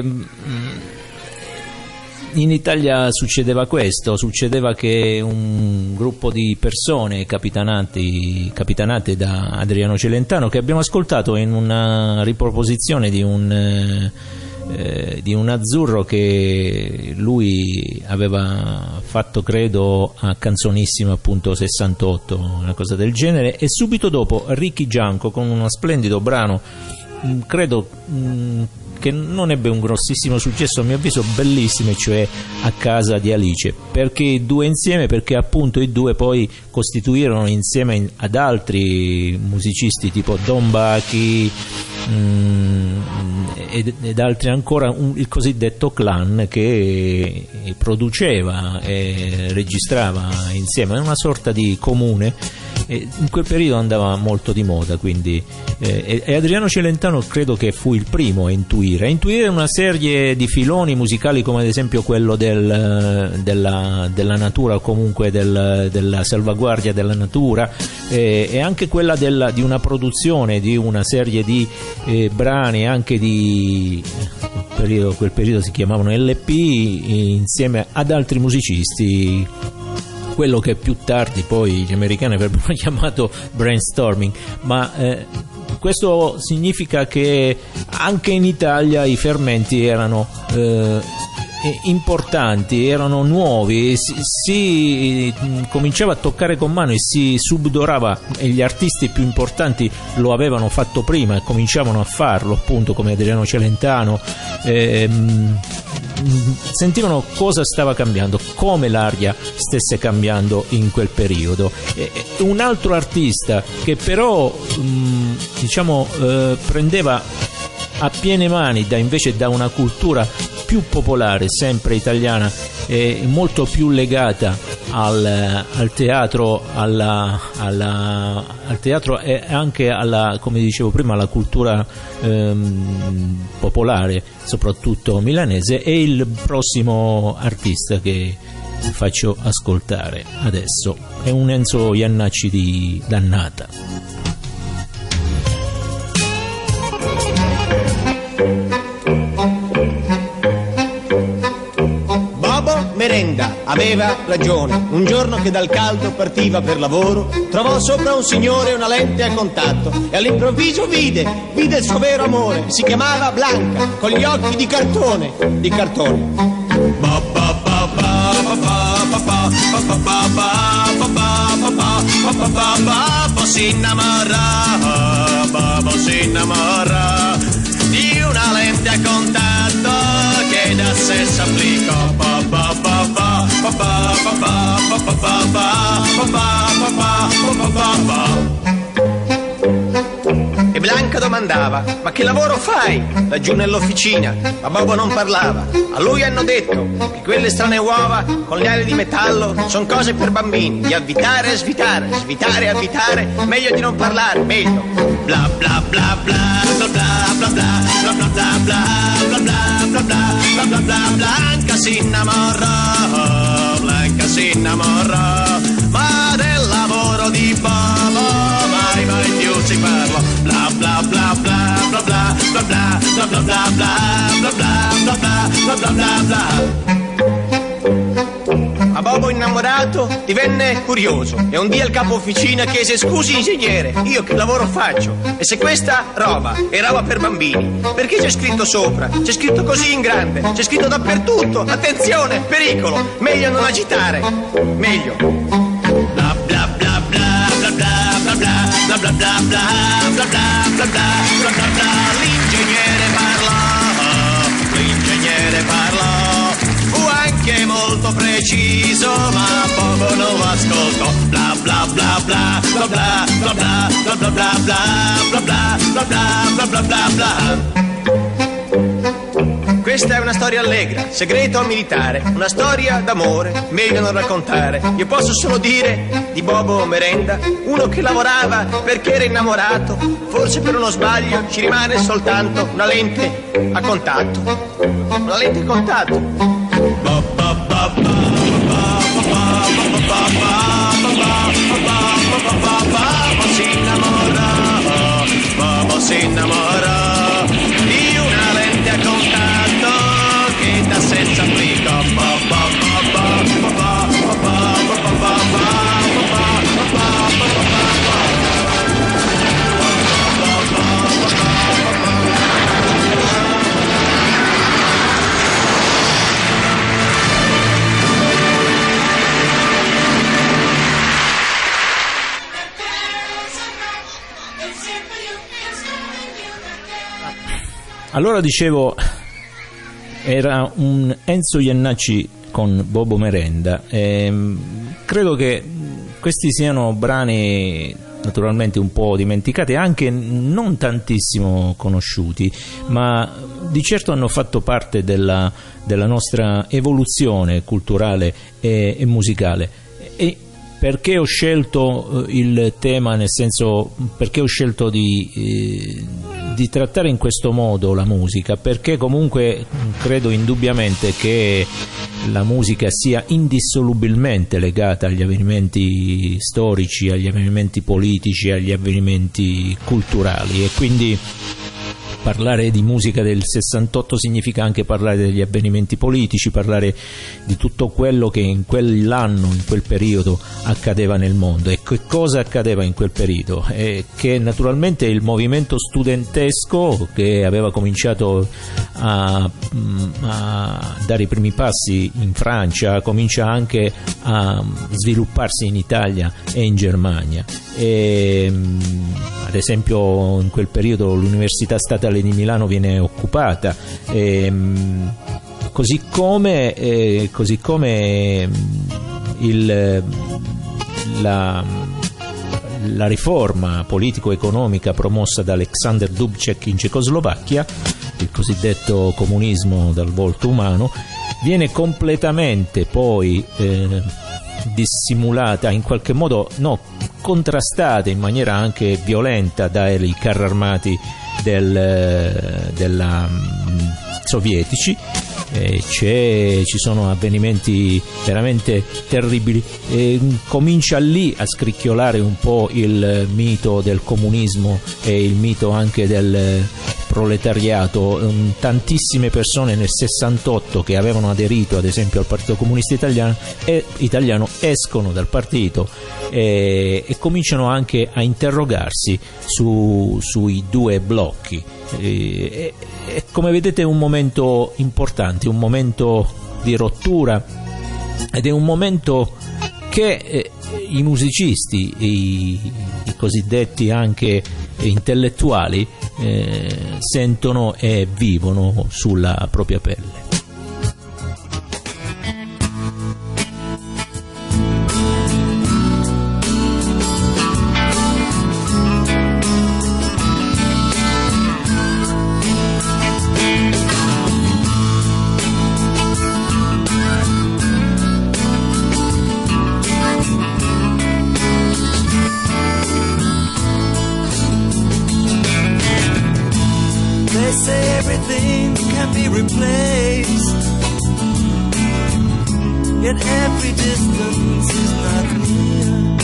in Italia succedeva questo, succedeva che un gruppo di persone capitanate da Adriano Celentano, che abbiamo ascoltato in una riproposizione di un Azzurro che lui aveva fatto, credo, a Canzonissima, appunto 68, una cosa del genere, e subito dopo Ricky Gianco con uno splendido brano, credo che non ebbe un grossissimo successo, a mio avviso bellissimo, cioè A casa di Alice. Perché i due insieme? Perché appunto i due poi costituirono insieme ad altri musicisti tipo Don Bachi ed altri ancora, il cosiddetto clan che produceva e registrava insieme, è una sorta di comune. In quel periodo andava molto di moda, quindi e Adriano Celentano credo che fu il primo a intuire una serie di filoni musicali, come ad esempio quello della natura, o comunque della salvaguardia della natura, e anche quella di una produzione di una serie di brani, anche di quel periodo si chiamavano LP, insieme ad altri musicisti, quello che più tardi poi gli americani avrebbero chiamato brainstorming, ma questo significa che anche in Italia i fermenti erano importanti, erano nuovi, si cominciava a toccare con mano e si subdolava, e gli artisti più importanti lo avevano fatto prima e cominciavano a farlo, appunto come Adriano Celentano. Sentivano cosa stava cambiando, come l'aria stesse cambiando in quel periodo. Un altro artista che però prendeva a piene mani invece da una cultura più popolare, sempre italiana, molto più legata al teatro, al teatro e anche alla, come dicevo prima, alla cultura popolare, soprattutto milanese. E il prossimo artista che faccio ascoltare adesso è un Enzo Jannacci di Dannata. Merenda aveva ragione. Un giorno che dal caldo partiva per lavoro, trovò sopra un signore una lente a contatto e all'improvviso vide il suo vero amore. Si chiamava Blanca, con gli occhi di cartone. Babbo si innamora di una lente a contatto che da sé s'applicò. E Blanca domandava: ma che lavoro fai laggiù nell'officina? Ma Bobo non parlava. A lui hanno detto che quelle strane uova con le ali di metallo son cose per bambini, di avvitare e svitare, svitare e avvitare, meglio di non parlare, meglio. Bla bla bla bla bla bla bla bla bla bla bla bla bla bla bla bla bla. Blanca si innamorò, ma del lavoro di Bobo mai più si parlò. Bla bla bla bla bla bla bla bla bla bla bla bla bla bla bla bla bla. Ma Bobo innamorato divenne curioso e un dia il capo officina chiese: scusi ingegnere, io che lavoro faccio? E se questa roba è roba per bambini, perché c'è scritto sopra? C'è scritto così in grande, c'è scritto dappertutto: attenzione, pericolo, meglio non agitare, meglio. Bla bla bla bla bla bla bla bla bla bla bla bla bla bla bla bla bla. L'ingegnere parlò, fu anche molto preciso, ma Bobo non ascoltò. Bla bla bla bla bla bla bla bla bla bla bla bla bla bla bla bla bla bla. Questa è una storia allegra, segreto militare, una storia d'amore, meglio non raccontare. Io posso solo dire di Bobo Merenda, uno che lavorava perché era innamorato, forse per uno sbaglio ci rimane soltanto una lente a contatto. Una lente a contatto. Bobo si innamorò di una lente a contatto che da sé s'applicò. Allora dicevo, era un Enzo Jannacci con Bobo Merenda. Credo che questi siano brani naturalmente un po' dimenticati, anche non tantissimo conosciuti, ma di certo hanno fatto parte della nostra evoluzione culturale e musicale. E perché ho scelto il tema, nel senso, perché ho scelto di trattare in questo modo la musica? Perché comunque credo indubbiamente che la musica sia indissolubilmente legata agli avvenimenti storici, agli avvenimenti politici, agli avvenimenti culturali, e quindi parlare di musica del 68 significa anche parlare degli avvenimenti politici, parlare di tutto quello che in quell'anno, in quel periodo accadeva nel mondo. E che cosa accadeva in quel periodo? Che naturalmente il movimento studentesco, che aveva cominciato a dare i primi passi in Francia, comincia anche a svilupparsi in Italia e in Germania. Ad esempio in quel periodo l'Università Statale di Milano viene occupata, così come la riforma politico-economica promossa da Aleksandr Dubček in Cecoslovacchia, il cosiddetto comunismo dal volto umano, viene completamente poi dissimulata, in qualche modo contrastata in maniera anche violenta dai carri armati sovietici. Ci sono avvenimenti veramente terribili, comincia lì a scricchiolare un po' il mito del comunismo e il mito anche del proletariato. Tantissime persone nel 68 che avevano aderito ad esempio al Partito Comunista Italiano escono dal partito e cominciano anche a interrogarsi sui due blocchi. Come vedete è un momento importante, un momento di rottura, ed è un momento che i musicisti, i cosiddetti anche intellettuali sentono e vivono sulla propria pelle. Yet every distance is not near.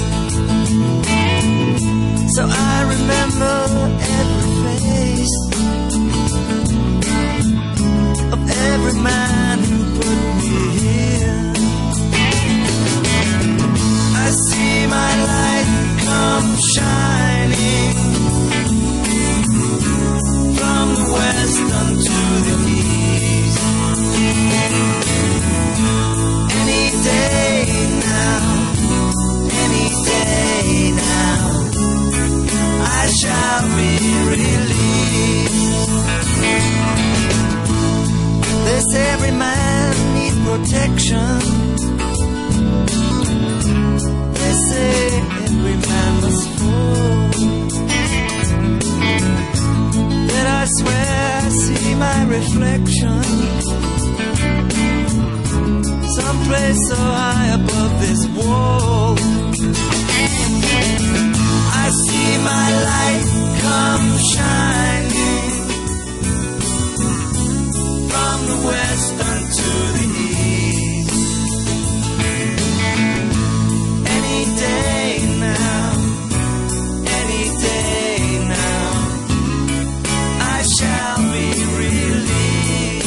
So I remember every face of every man who put me here. I see my light come shining from the west unto the east. Any day now, I shall be released. They say every man needs protection. They say every man must fall. Yet I swear I see my reflection someplace so high above this wall. I see my light come shining from the west unto the east. Any day now, I shall be released.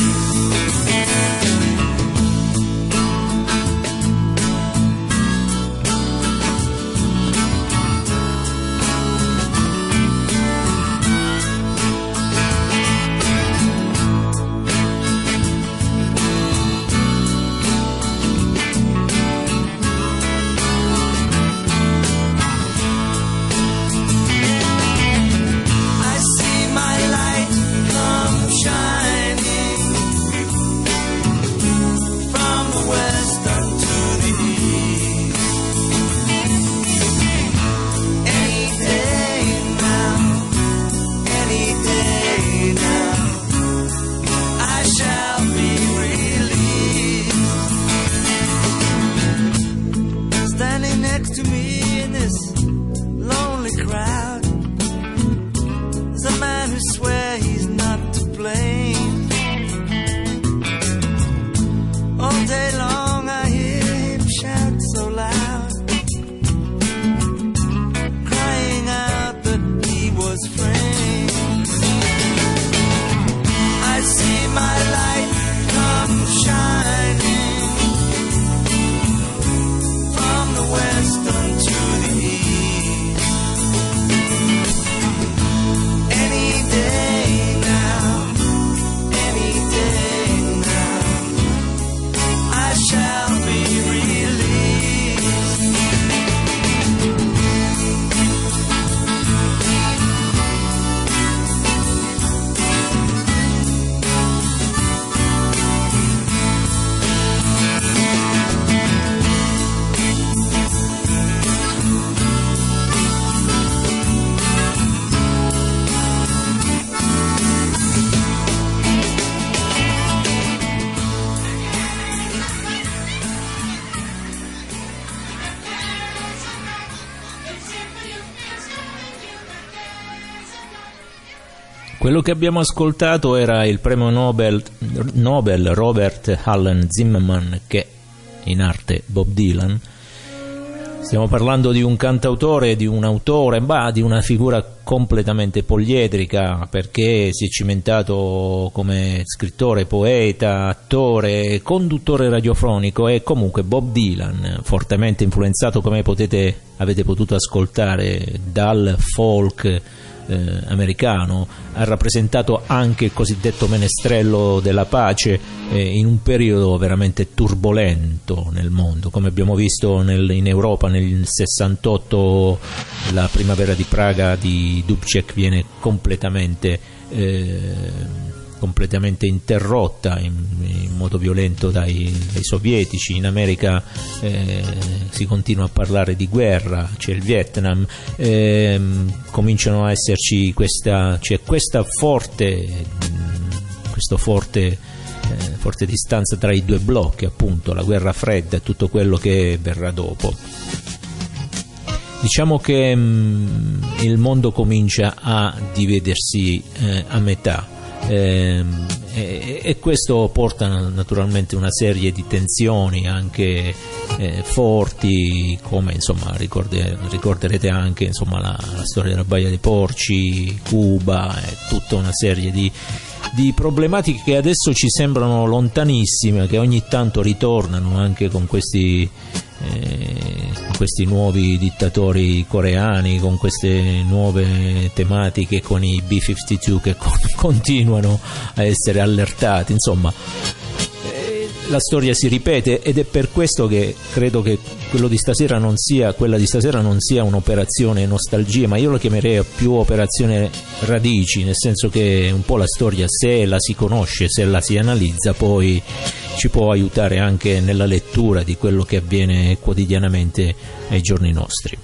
Quello che abbiamo ascoltato era il premio Nobel Robert Allen Zimmerman, che in arte Bob Dylan. Stiamo parlando di un cantautore, di un autore, di una figura completamente poliedrica, perché si è cimentato come scrittore, poeta, attore, conduttore radiofonico, e comunque Bob Dylan, fortemente influenzato, come avete potuto ascoltare, dal folk americano, ha rappresentato anche il cosiddetto menestrello della pace in un periodo veramente turbolento nel mondo, come abbiamo visto in Europa nel 68. La primavera di Praga di Dubček viene completamente interrotta in modo violento dai sovietici. In America si continua a parlare di guerra, c'è il Vietnam, cominciano a esserci questa forte distanza tra i due blocchi, appunto la guerra fredda e tutto quello che verrà dopo. Diciamo che il mondo comincia a dividersi a metà. E questo porta naturalmente una serie di tensioni anche forti, come insomma ricorderete anche insomma la storia della Baia dei Porci, Cuba, e tutta una serie di problematiche che adesso ci sembrano lontanissime, che ogni tanto ritornano anche con questi nuovi dittatori coreani, con queste nuove tematiche, con i B-52 che continuano a essere allertati. Insomma, la storia si ripete, ed è per questo che credo che quella di stasera non sia un'operazione nostalgia, ma io lo chiamerei più operazione radici, nel senso che un po' la storia, se la si conosce, se la si analizza, poi ci può aiutare anche nella lettura di quello che avviene quotidianamente ai giorni nostri.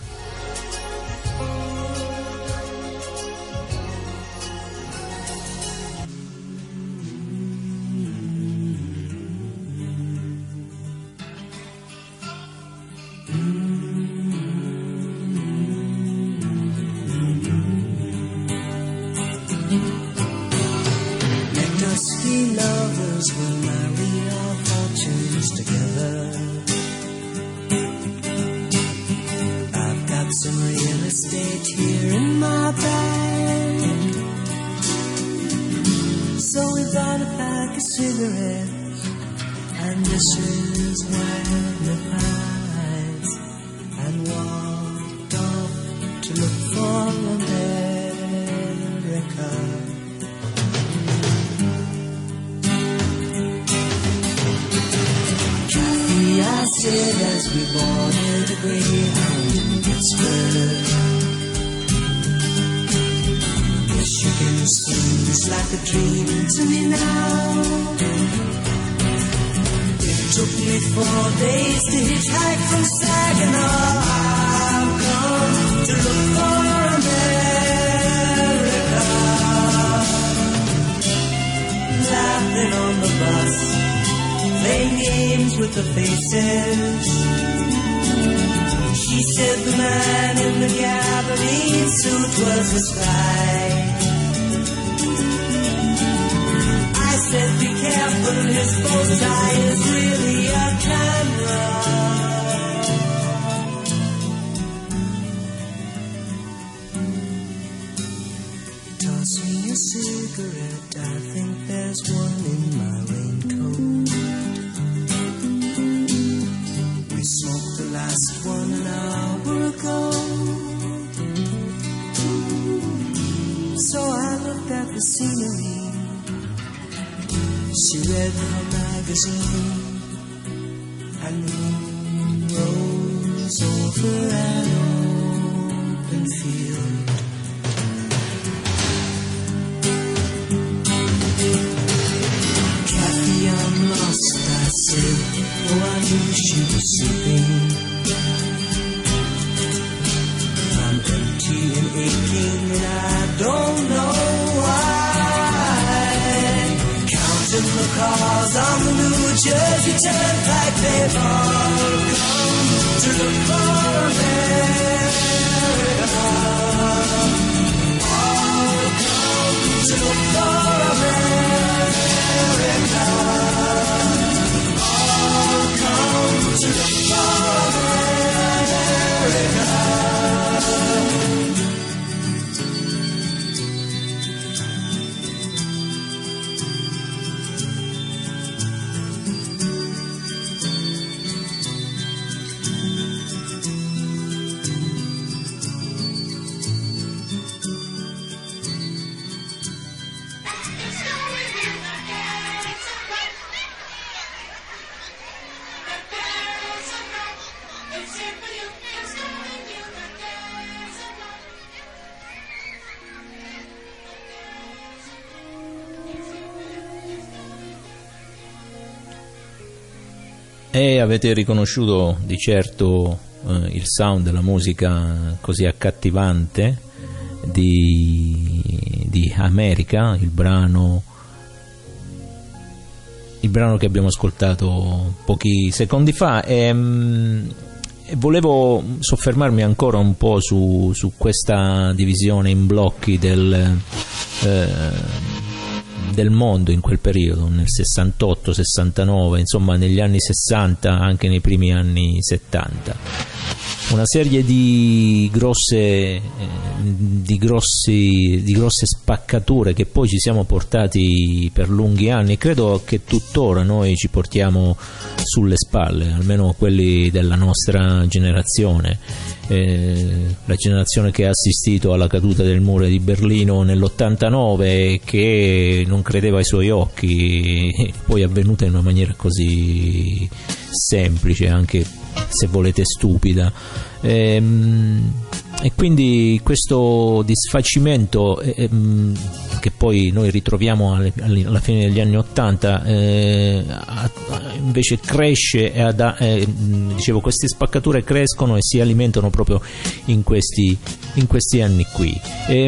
E avete riconosciuto di certo il sound, la musica così accattivante di America, il brano che abbiamo ascoltato pochi secondi fa, e volevo soffermarmi ancora un po' su questa divisione in blocchi del mondo in quel periodo, nel 68, 69, insomma negli anni 60, anche nei primi anni 70. Una serie di grosse spaccature che poi ci siamo portati per lunghi anni, e credo che tuttora noi ci portiamo sulle spalle, almeno quelli della nostra generazione, la generazione che ha assistito alla caduta del muro di Berlino nell'89 e che non credeva ai suoi occhi, poi è avvenuta in una maniera così semplice, anche se volete stupida, e quindi questo disfacimento che poi noi ritroviamo alla fine degli anni 80 invece cresce dicevo, queste spaccature crescono e si alimentano proprio in questi anni qui.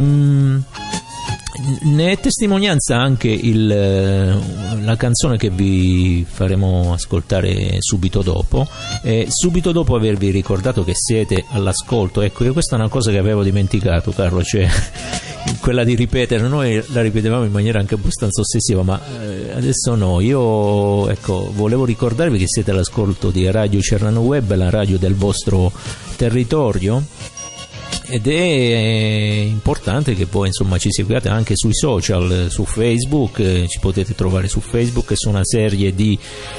Ne è testimonianza anche la canzone che vi faremo ascoltare subito dopo avervi ricordato che siete all'ascolto. Ecco, io questa è una cosa che avevo dimenticato, Carlo, cioè quella di ripetere. Noi la ripetevamo in maniera anche abbastanza ossessiva, ma adesso no. Io volevo ricordarvi che siete all'ascolto di Radio Cerrano Web, la radio del vostro territorio, ed è importante che voi insomma ci seguiate anche sui social, su Facebook, ci potete trovare su Facebook e su una serie di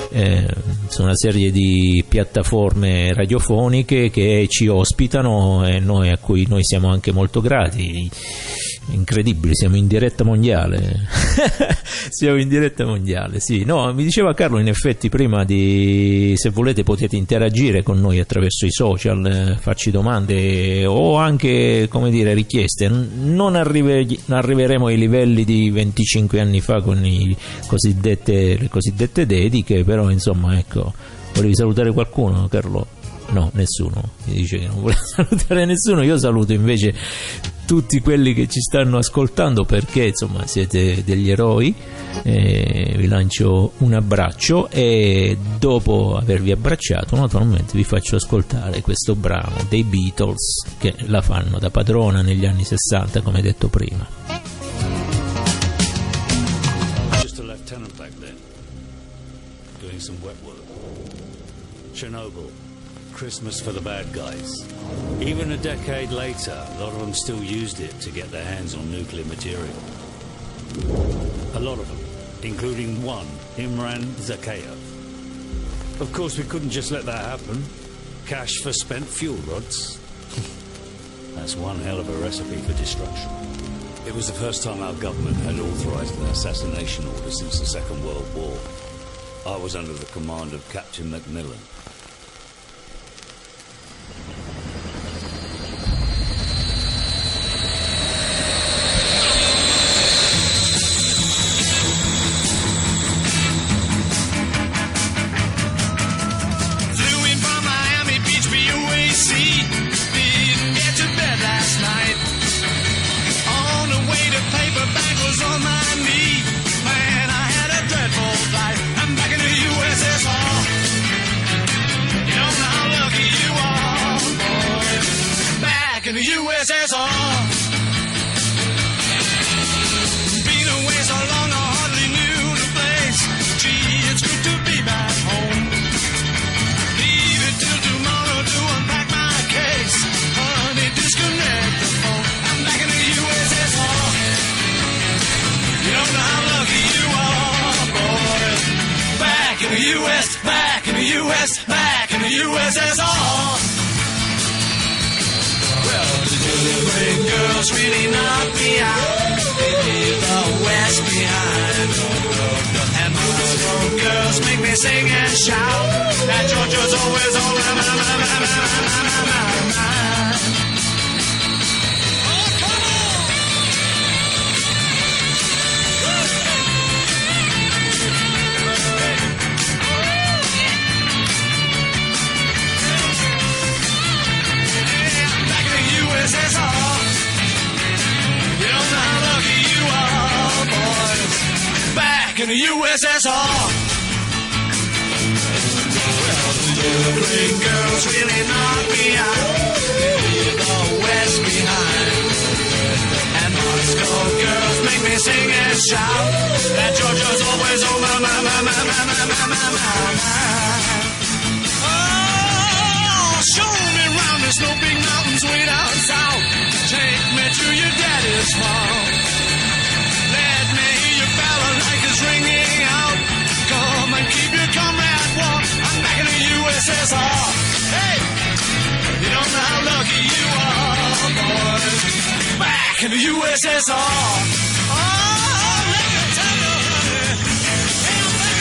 piattaforme radiofoniche che ci ospitano e a cui noi siamo anche molto grati. Incredibile, siamo in diretta mondiale. Siamo in diretta mondiale, sì. No, mi diceva Carlo in effetti prima se volete potete interagire con noi attraverso i social, farci domande o anche, come dire, richieste. Non arriveremo ai livelli di 25 anni fa con le cosiddette dediche, però insomma, ecco, volevi salutare qualcuno, Carlo? No, nessuno. Mi dice che non vuole salutare nessuno. Io saluto invece tutti quelli che ci stanno ascoltando, perché insomma siete degli eroi. Vi lancio un abbraccio e dopo avervi abbracciato naturalmente vi faccio ascoltare questo brano dei Beatles, che la fanno da padrona negli anni 60, come detto prima. Just a lieutenant back then doing some wet work. Chernobyl, Christmas for the bad guys. Even a decade later, a lot of them still used it to get their hands on nuclear material. A lot of them, including one, Imran Zakhaev. Of course, we couldn't just let that happen. Cash for spent fuel rods. That's one hell of a recipe for destruction. It was the first time our government had authorized an assassination order since the Second World War. I was under the command of Captain Macmillan. Man, I had a dreadful flight. I'm back in the USSR. U.S., back in the U.S., back in the USSR. Well, the delivery girls really knock me out. They leave the West behind. And Moscow girls make me sing and shout. That Georgia's always on my mind. Oh, come on! Back in the USSR. You don't know how lucky you are, boys. Back in the USSR. Well, the great girls really knock me out. They leave the West behind. And Moscow girls make me sing and shout. That Georgia's always on my mind. Oh, show me round the snow big mountains way down south. Take me to your daddy's farm. Let me hear your balalaikas ringing out. Come and keep your comrade warm. I'm back in the USSR. Hey, you don't know how lucky you are, boys. Back in the USSR. Oh, let me tell you, honey. Hey, I'm back.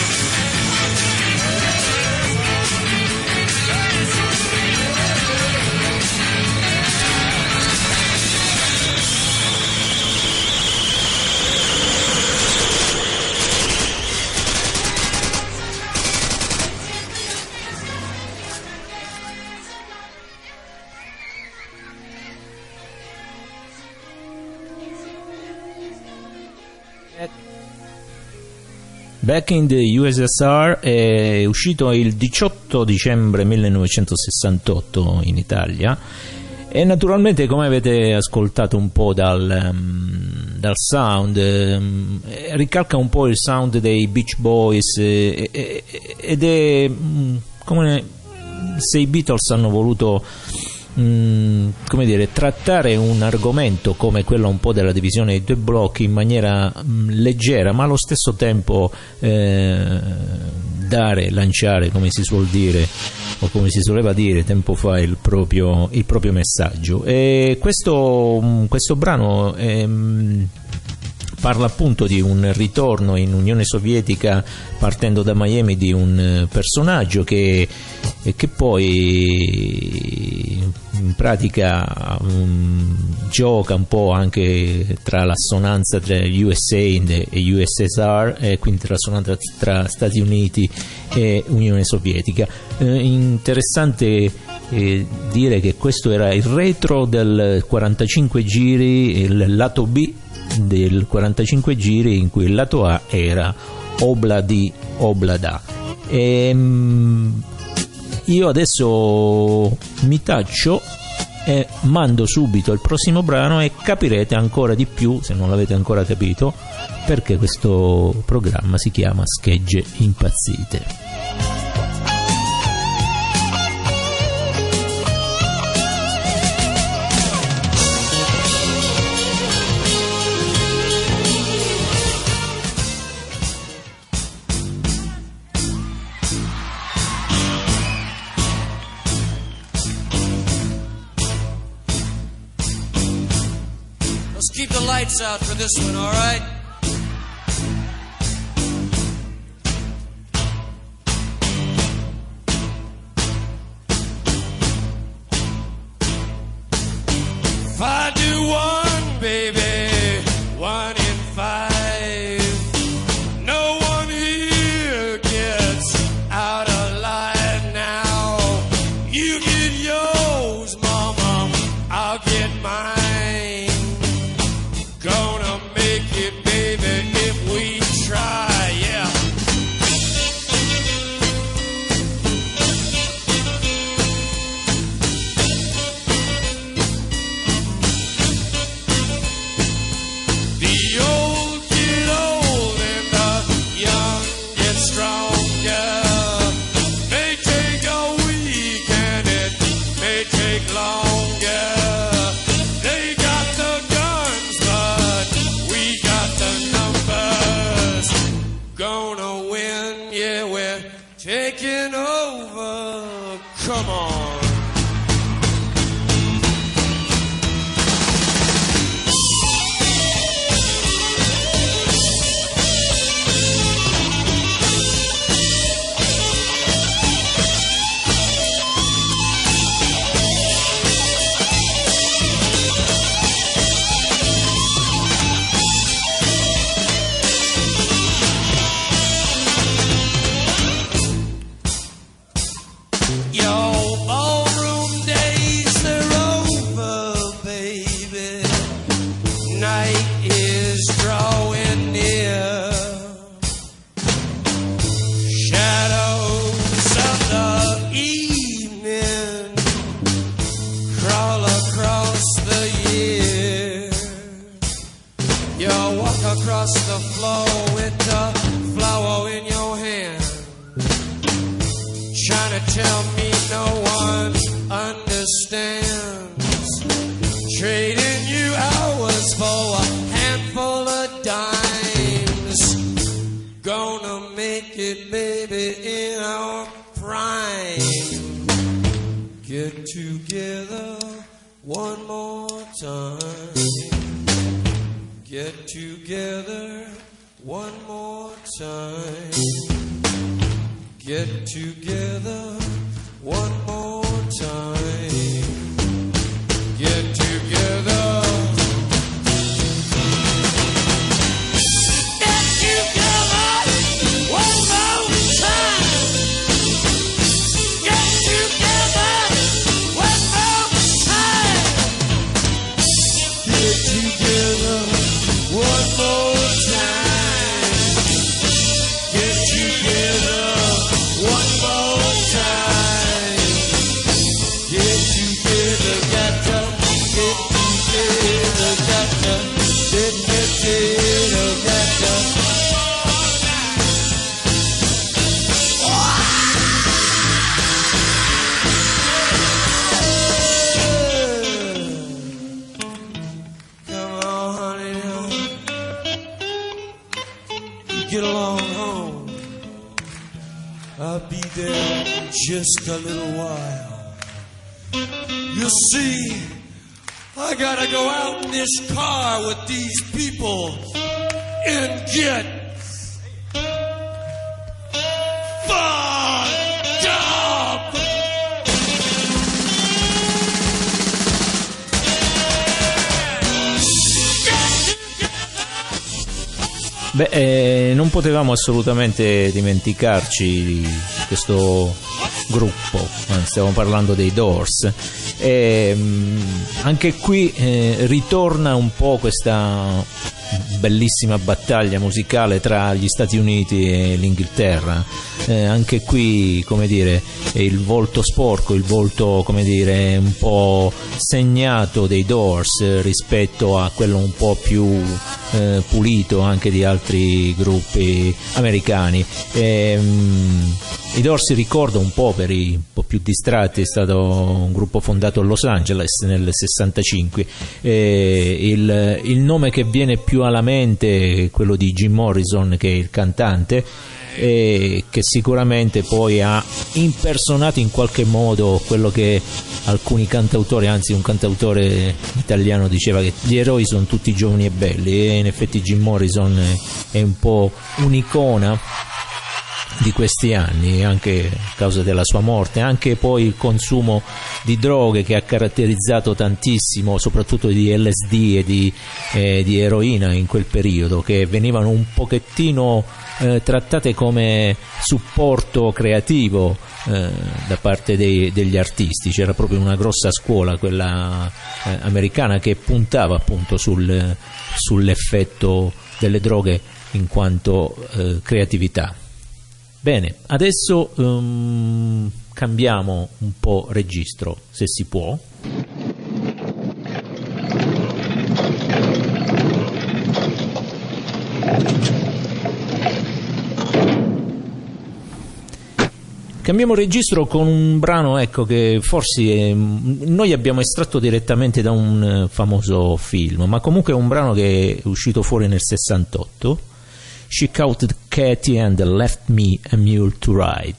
Back in the USSR è uscito il 18 dicembre 1968 in Italia e naturalmente, come avete ascoltato un po' dal sound, ricalca un po' il sound dei Beach Boys ed è come se i Beatles hanno voluto come dire, trattare un argomento come quello un po' della divisione dei due blocchi in maniera leggera, ma allo stesso tempo lanciare, come si suol dire o come si soleva dire tempo fa, il proprio messaggio. E questo brano parla appunto di un ritorno in Unione Sovietica partendo da Miami di un personaggio che poi in pratica gioca un po' anche tra l'assonanza tra USA e USSR, e quindi tra l'assonanza tra Stati Uniti e Unione Sovietica. Interessante dire che questo era il retro del 45 giri, il lato B del 45 giri, in cui il lato A era Obladi Oblada. Io adesso mi taccio e mando subito il prossimo brano e capirete ancora di più, se non l'avete ancora capito, perché questo programma si chiama Schegge Impazzite. Keep the lights out for this one, all right? If I do one, baby, 1 in 5, no one here gets out alive now. You get yours, mama, I'll get mine. Gonna make it, baby. taking over. Come on. Across the floor with the flower in your hand, trying to tell me no one understands, trading you hours for a handful of dimes, gonna make it, baby, in our prime, get together one more time. Get together one more time. Get together one more time. Get together. Get together one more time. Get together one more time. Get together. One more time, get together. One more time, get together. Got to get together. Got to get together. Got to. Come on, honey. Get along home. I'll be there in just a little while. You see, I gotta go out in this car with these people and get fucked up. Beh, non potevamo assolutamente dimenticarci di questo gruppo, stiamo parlando dei Doors. Anche qui ritorna un po' questa bellissima battaglia musicale tra gli Stati Uniti e l'Inghilterra. Anche qui, come dire, il volto sporco, il volto, come dire, un po' segnato dei Doors rispetto a quello un po' più pulito anche di altri gruppi americani. I Doors, si ricorda un po', per i un po' più distratti, è stato un gruppo fondato a Los Angeles nel 65. Il nome che viene più alla mente è quello di Jim Morrison, che è il cantante, che sicuramente poi ha impersonato in qualche modo quello che alcuni cantautori, anzi un cantautore italiano diceva, che gli eroi sono tutti giovani e belli, e in effetti Jim Morrison è un po' un'icona di questi anni, anche a causa della sua morte, anche poi il consumo di droghe che ha caratterizzato tantissimo, soprattutto di LSD e di eroina in quel periodo, che venivano un pochettino trattate come supporto creativo da parte degli artisti. C'era proprio una grossa scuola, quella americana, che puntava appunto sull'effetto delle droghe in quanto creatività. Bene, adesso cambiamo un po' registro, se si può. Cambiamo registro con un brano, ecco, che forse noi abbiamo estratto direttamente da un famoso film, ma comunque è un brano che è uscito fuori nel 68, She Caught Katie and Left Me a Mule to Ride.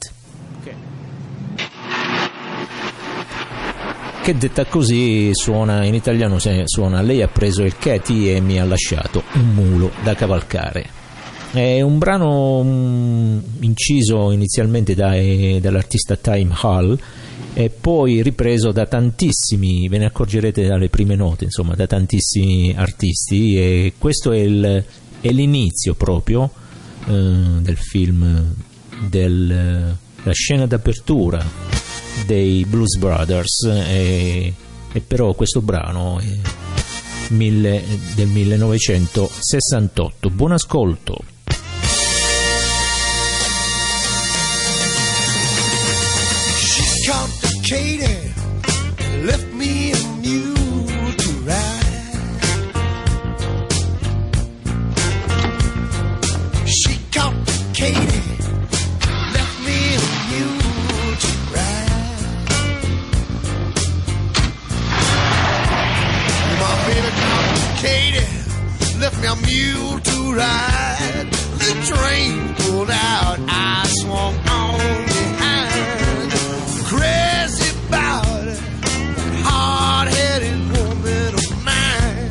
Che detta così suona, in italiano suona: lei ha preso il Katie e mi ha lasciato un mulo da cavalcare. È un brano inciso inizialmente dall'artista Time Hall e poi ripreso da tantissimi, ve ne accorgerete dalle prime note, insomma, da tantissimi artisti, e questo è l'inizio proprio del film, la scena d'apertura dei Blues Brothers, e però questo brano è del 1968. Buon ascolto. She caught the Katie, left me a mule to ride. She caught the Katie, left me a mule to ride. My baby caught the Katie, left me a mule to ride. The train pulled out, I swung on behind. Crazy about it, that hard-headed woman of mine.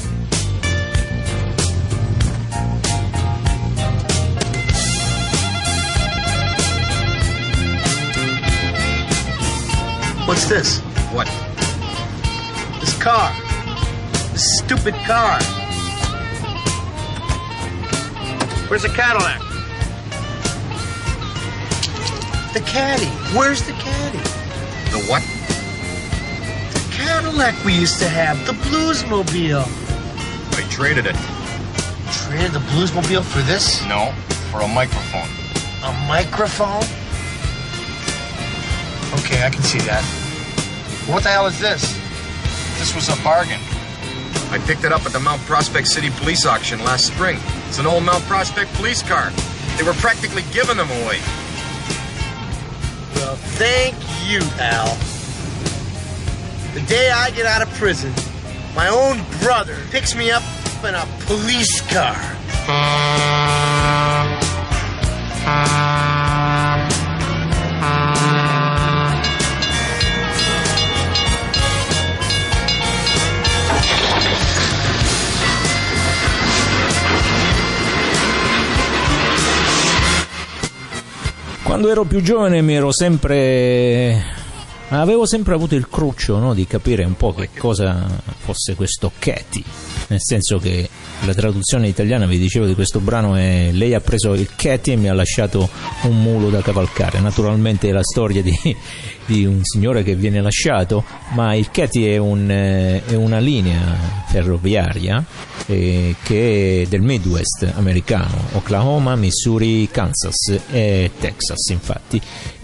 What's this? What? This car. This stupid car. Where's the Cadillac? The caddy. Where's the caddy? The what? The Cadillac we used to have. The Bluesmobile. I traded it. Traded the Bluesmobile for this? No, for a microphone. A microphone? Okay, I can see that. What the hell is this? This was a bargain. I picked it up at the Mount Prospect City Police auction last spring. It's an old Mount Prospect police car. They were practically giving them away. Well, thank you, Al. The day I get out of prison, my own brother picks me up in a police car. Quando ero più giovane avevo sempre avuto il cruccio, no, di capire un po' che cosa fosse questo Katie, nel senso che la traduzione italiana, vi dicevo, di questo brano è: lei ha preso il Katie e mi ha lasciato un mulo da cavalcare. Naturalmente è la storia di un signore che viene lasciato, ma il Katie è una linea ferroviaria che è del Midwest americano, Oklahoma, Missouri, Kansas e Texas, infatti,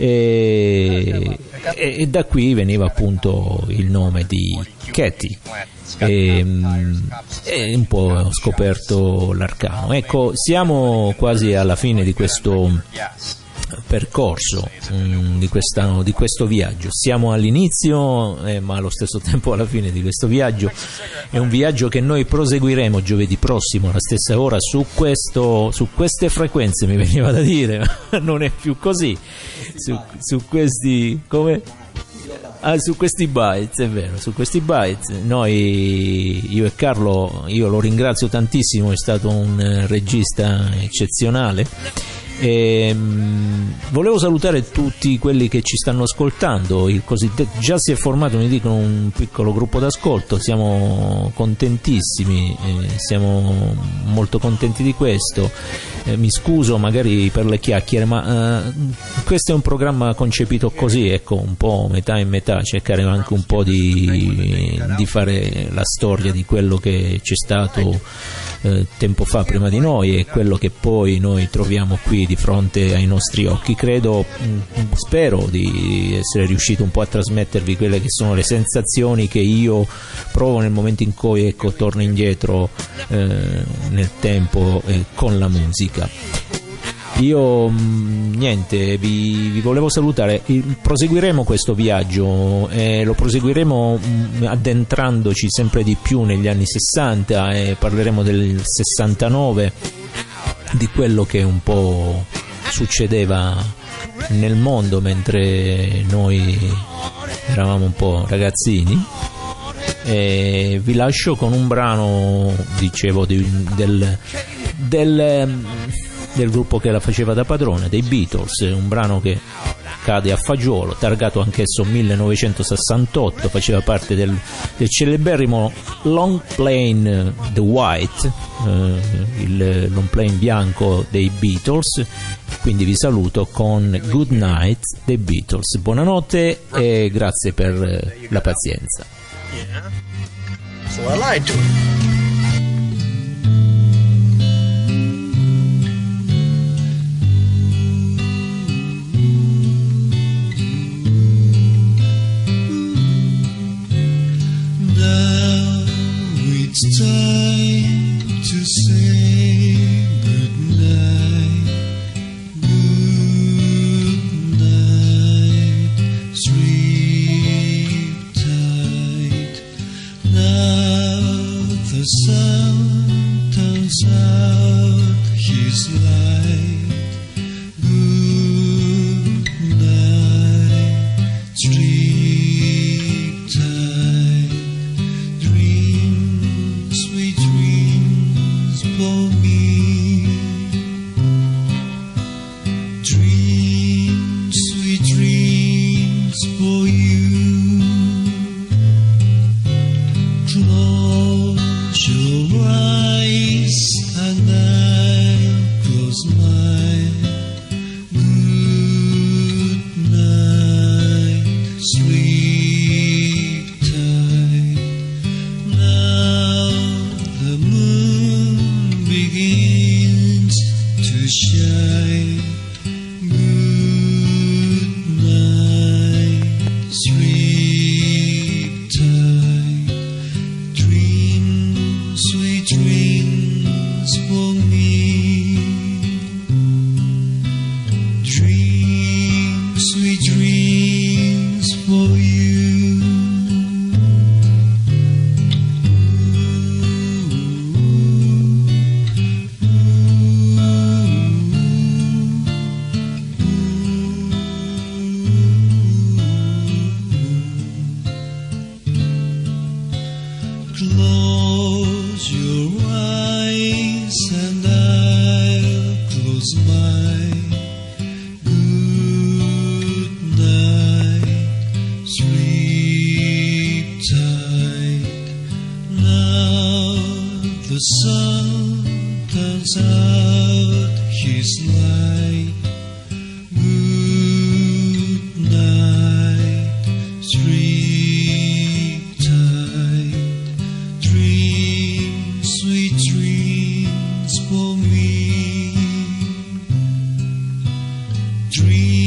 e da qui veniva appunto il nome di Katie. E un po' ho scoperto l'arcano. Ecco, siamo quasi alla fine di questo percorso, di questo viaggio. Siamo all'inizio, ma allo stesso tempo alla fine di questo viaggio. È un viaggio che noi proseguiremo giovedì prossimo alla stessa ora su queste frequenze, mi veniva da dire, ma non è più così, su questi su questi bytes, è vero, su questi bytes. Io e Carlo, io lo ringrazio tantissimo, è stato un regista eccezionale. Volevo salutare tutti quelli che ci stanno ascoltando. Già si è formato, mi dicono, un piccolo gruppo d'ascolto. Siamo contentissimi, siamo molto contenti di questo. Mi scuso magari per le chiacchiere, ma questo è un programma concepito così, ecco, un po' metà e metà, cercare anche un po' di fare la storia di quello che c'è stato tempo fa prima di noi e quello che poi noi troviamo qui di fronte ai nostri occhi. Spero di essere riuscito un po' a trasmettervi quelle che sono le sensazioni che io provo nel momento in cui, ecco, torno indietro nel tempo con la musica. Io niente, vi volevo salutare. Proseguiremo questo viaggio e lo proseguiremo addentrandoci sempre di più negli anni 60 e parleremo del 69 di quello che un po' succedeva nel mondo mentre noi eravamo un po' ragazzini. E vi lascio con un brano, dicevo, del gruppo che la faceva da padrone, dei Beatles, un brano che cade a fagiolo, targato anch'esso 1968, faceva parte del celeberrimo Long Plain The White, il long plain bianco dei Beatles. Quindi vi saluto con Good Night dei Beatles. Buonanotte e grazie per la pazienza. Yeah. So I lied to her. It's time to say goodnight, goodnight, sleep tight. Now the sun turns out his light. Goodnight, sleep tight. Sweet dreams for me. Dreams, sweet dreams for you. Close your eyes and I'll close mine. Good night, sleep tight. Now the moon begins to shine. Good night, sleep tight. Dreams, sweet dreams for me. Dreams, sweet dreams for you. Close your eyes and I'll close mine. Good night, sleep tight. Now the sun turns out his light. Good night, sleep tight. Dreams, sweet dreams for me. Dreams.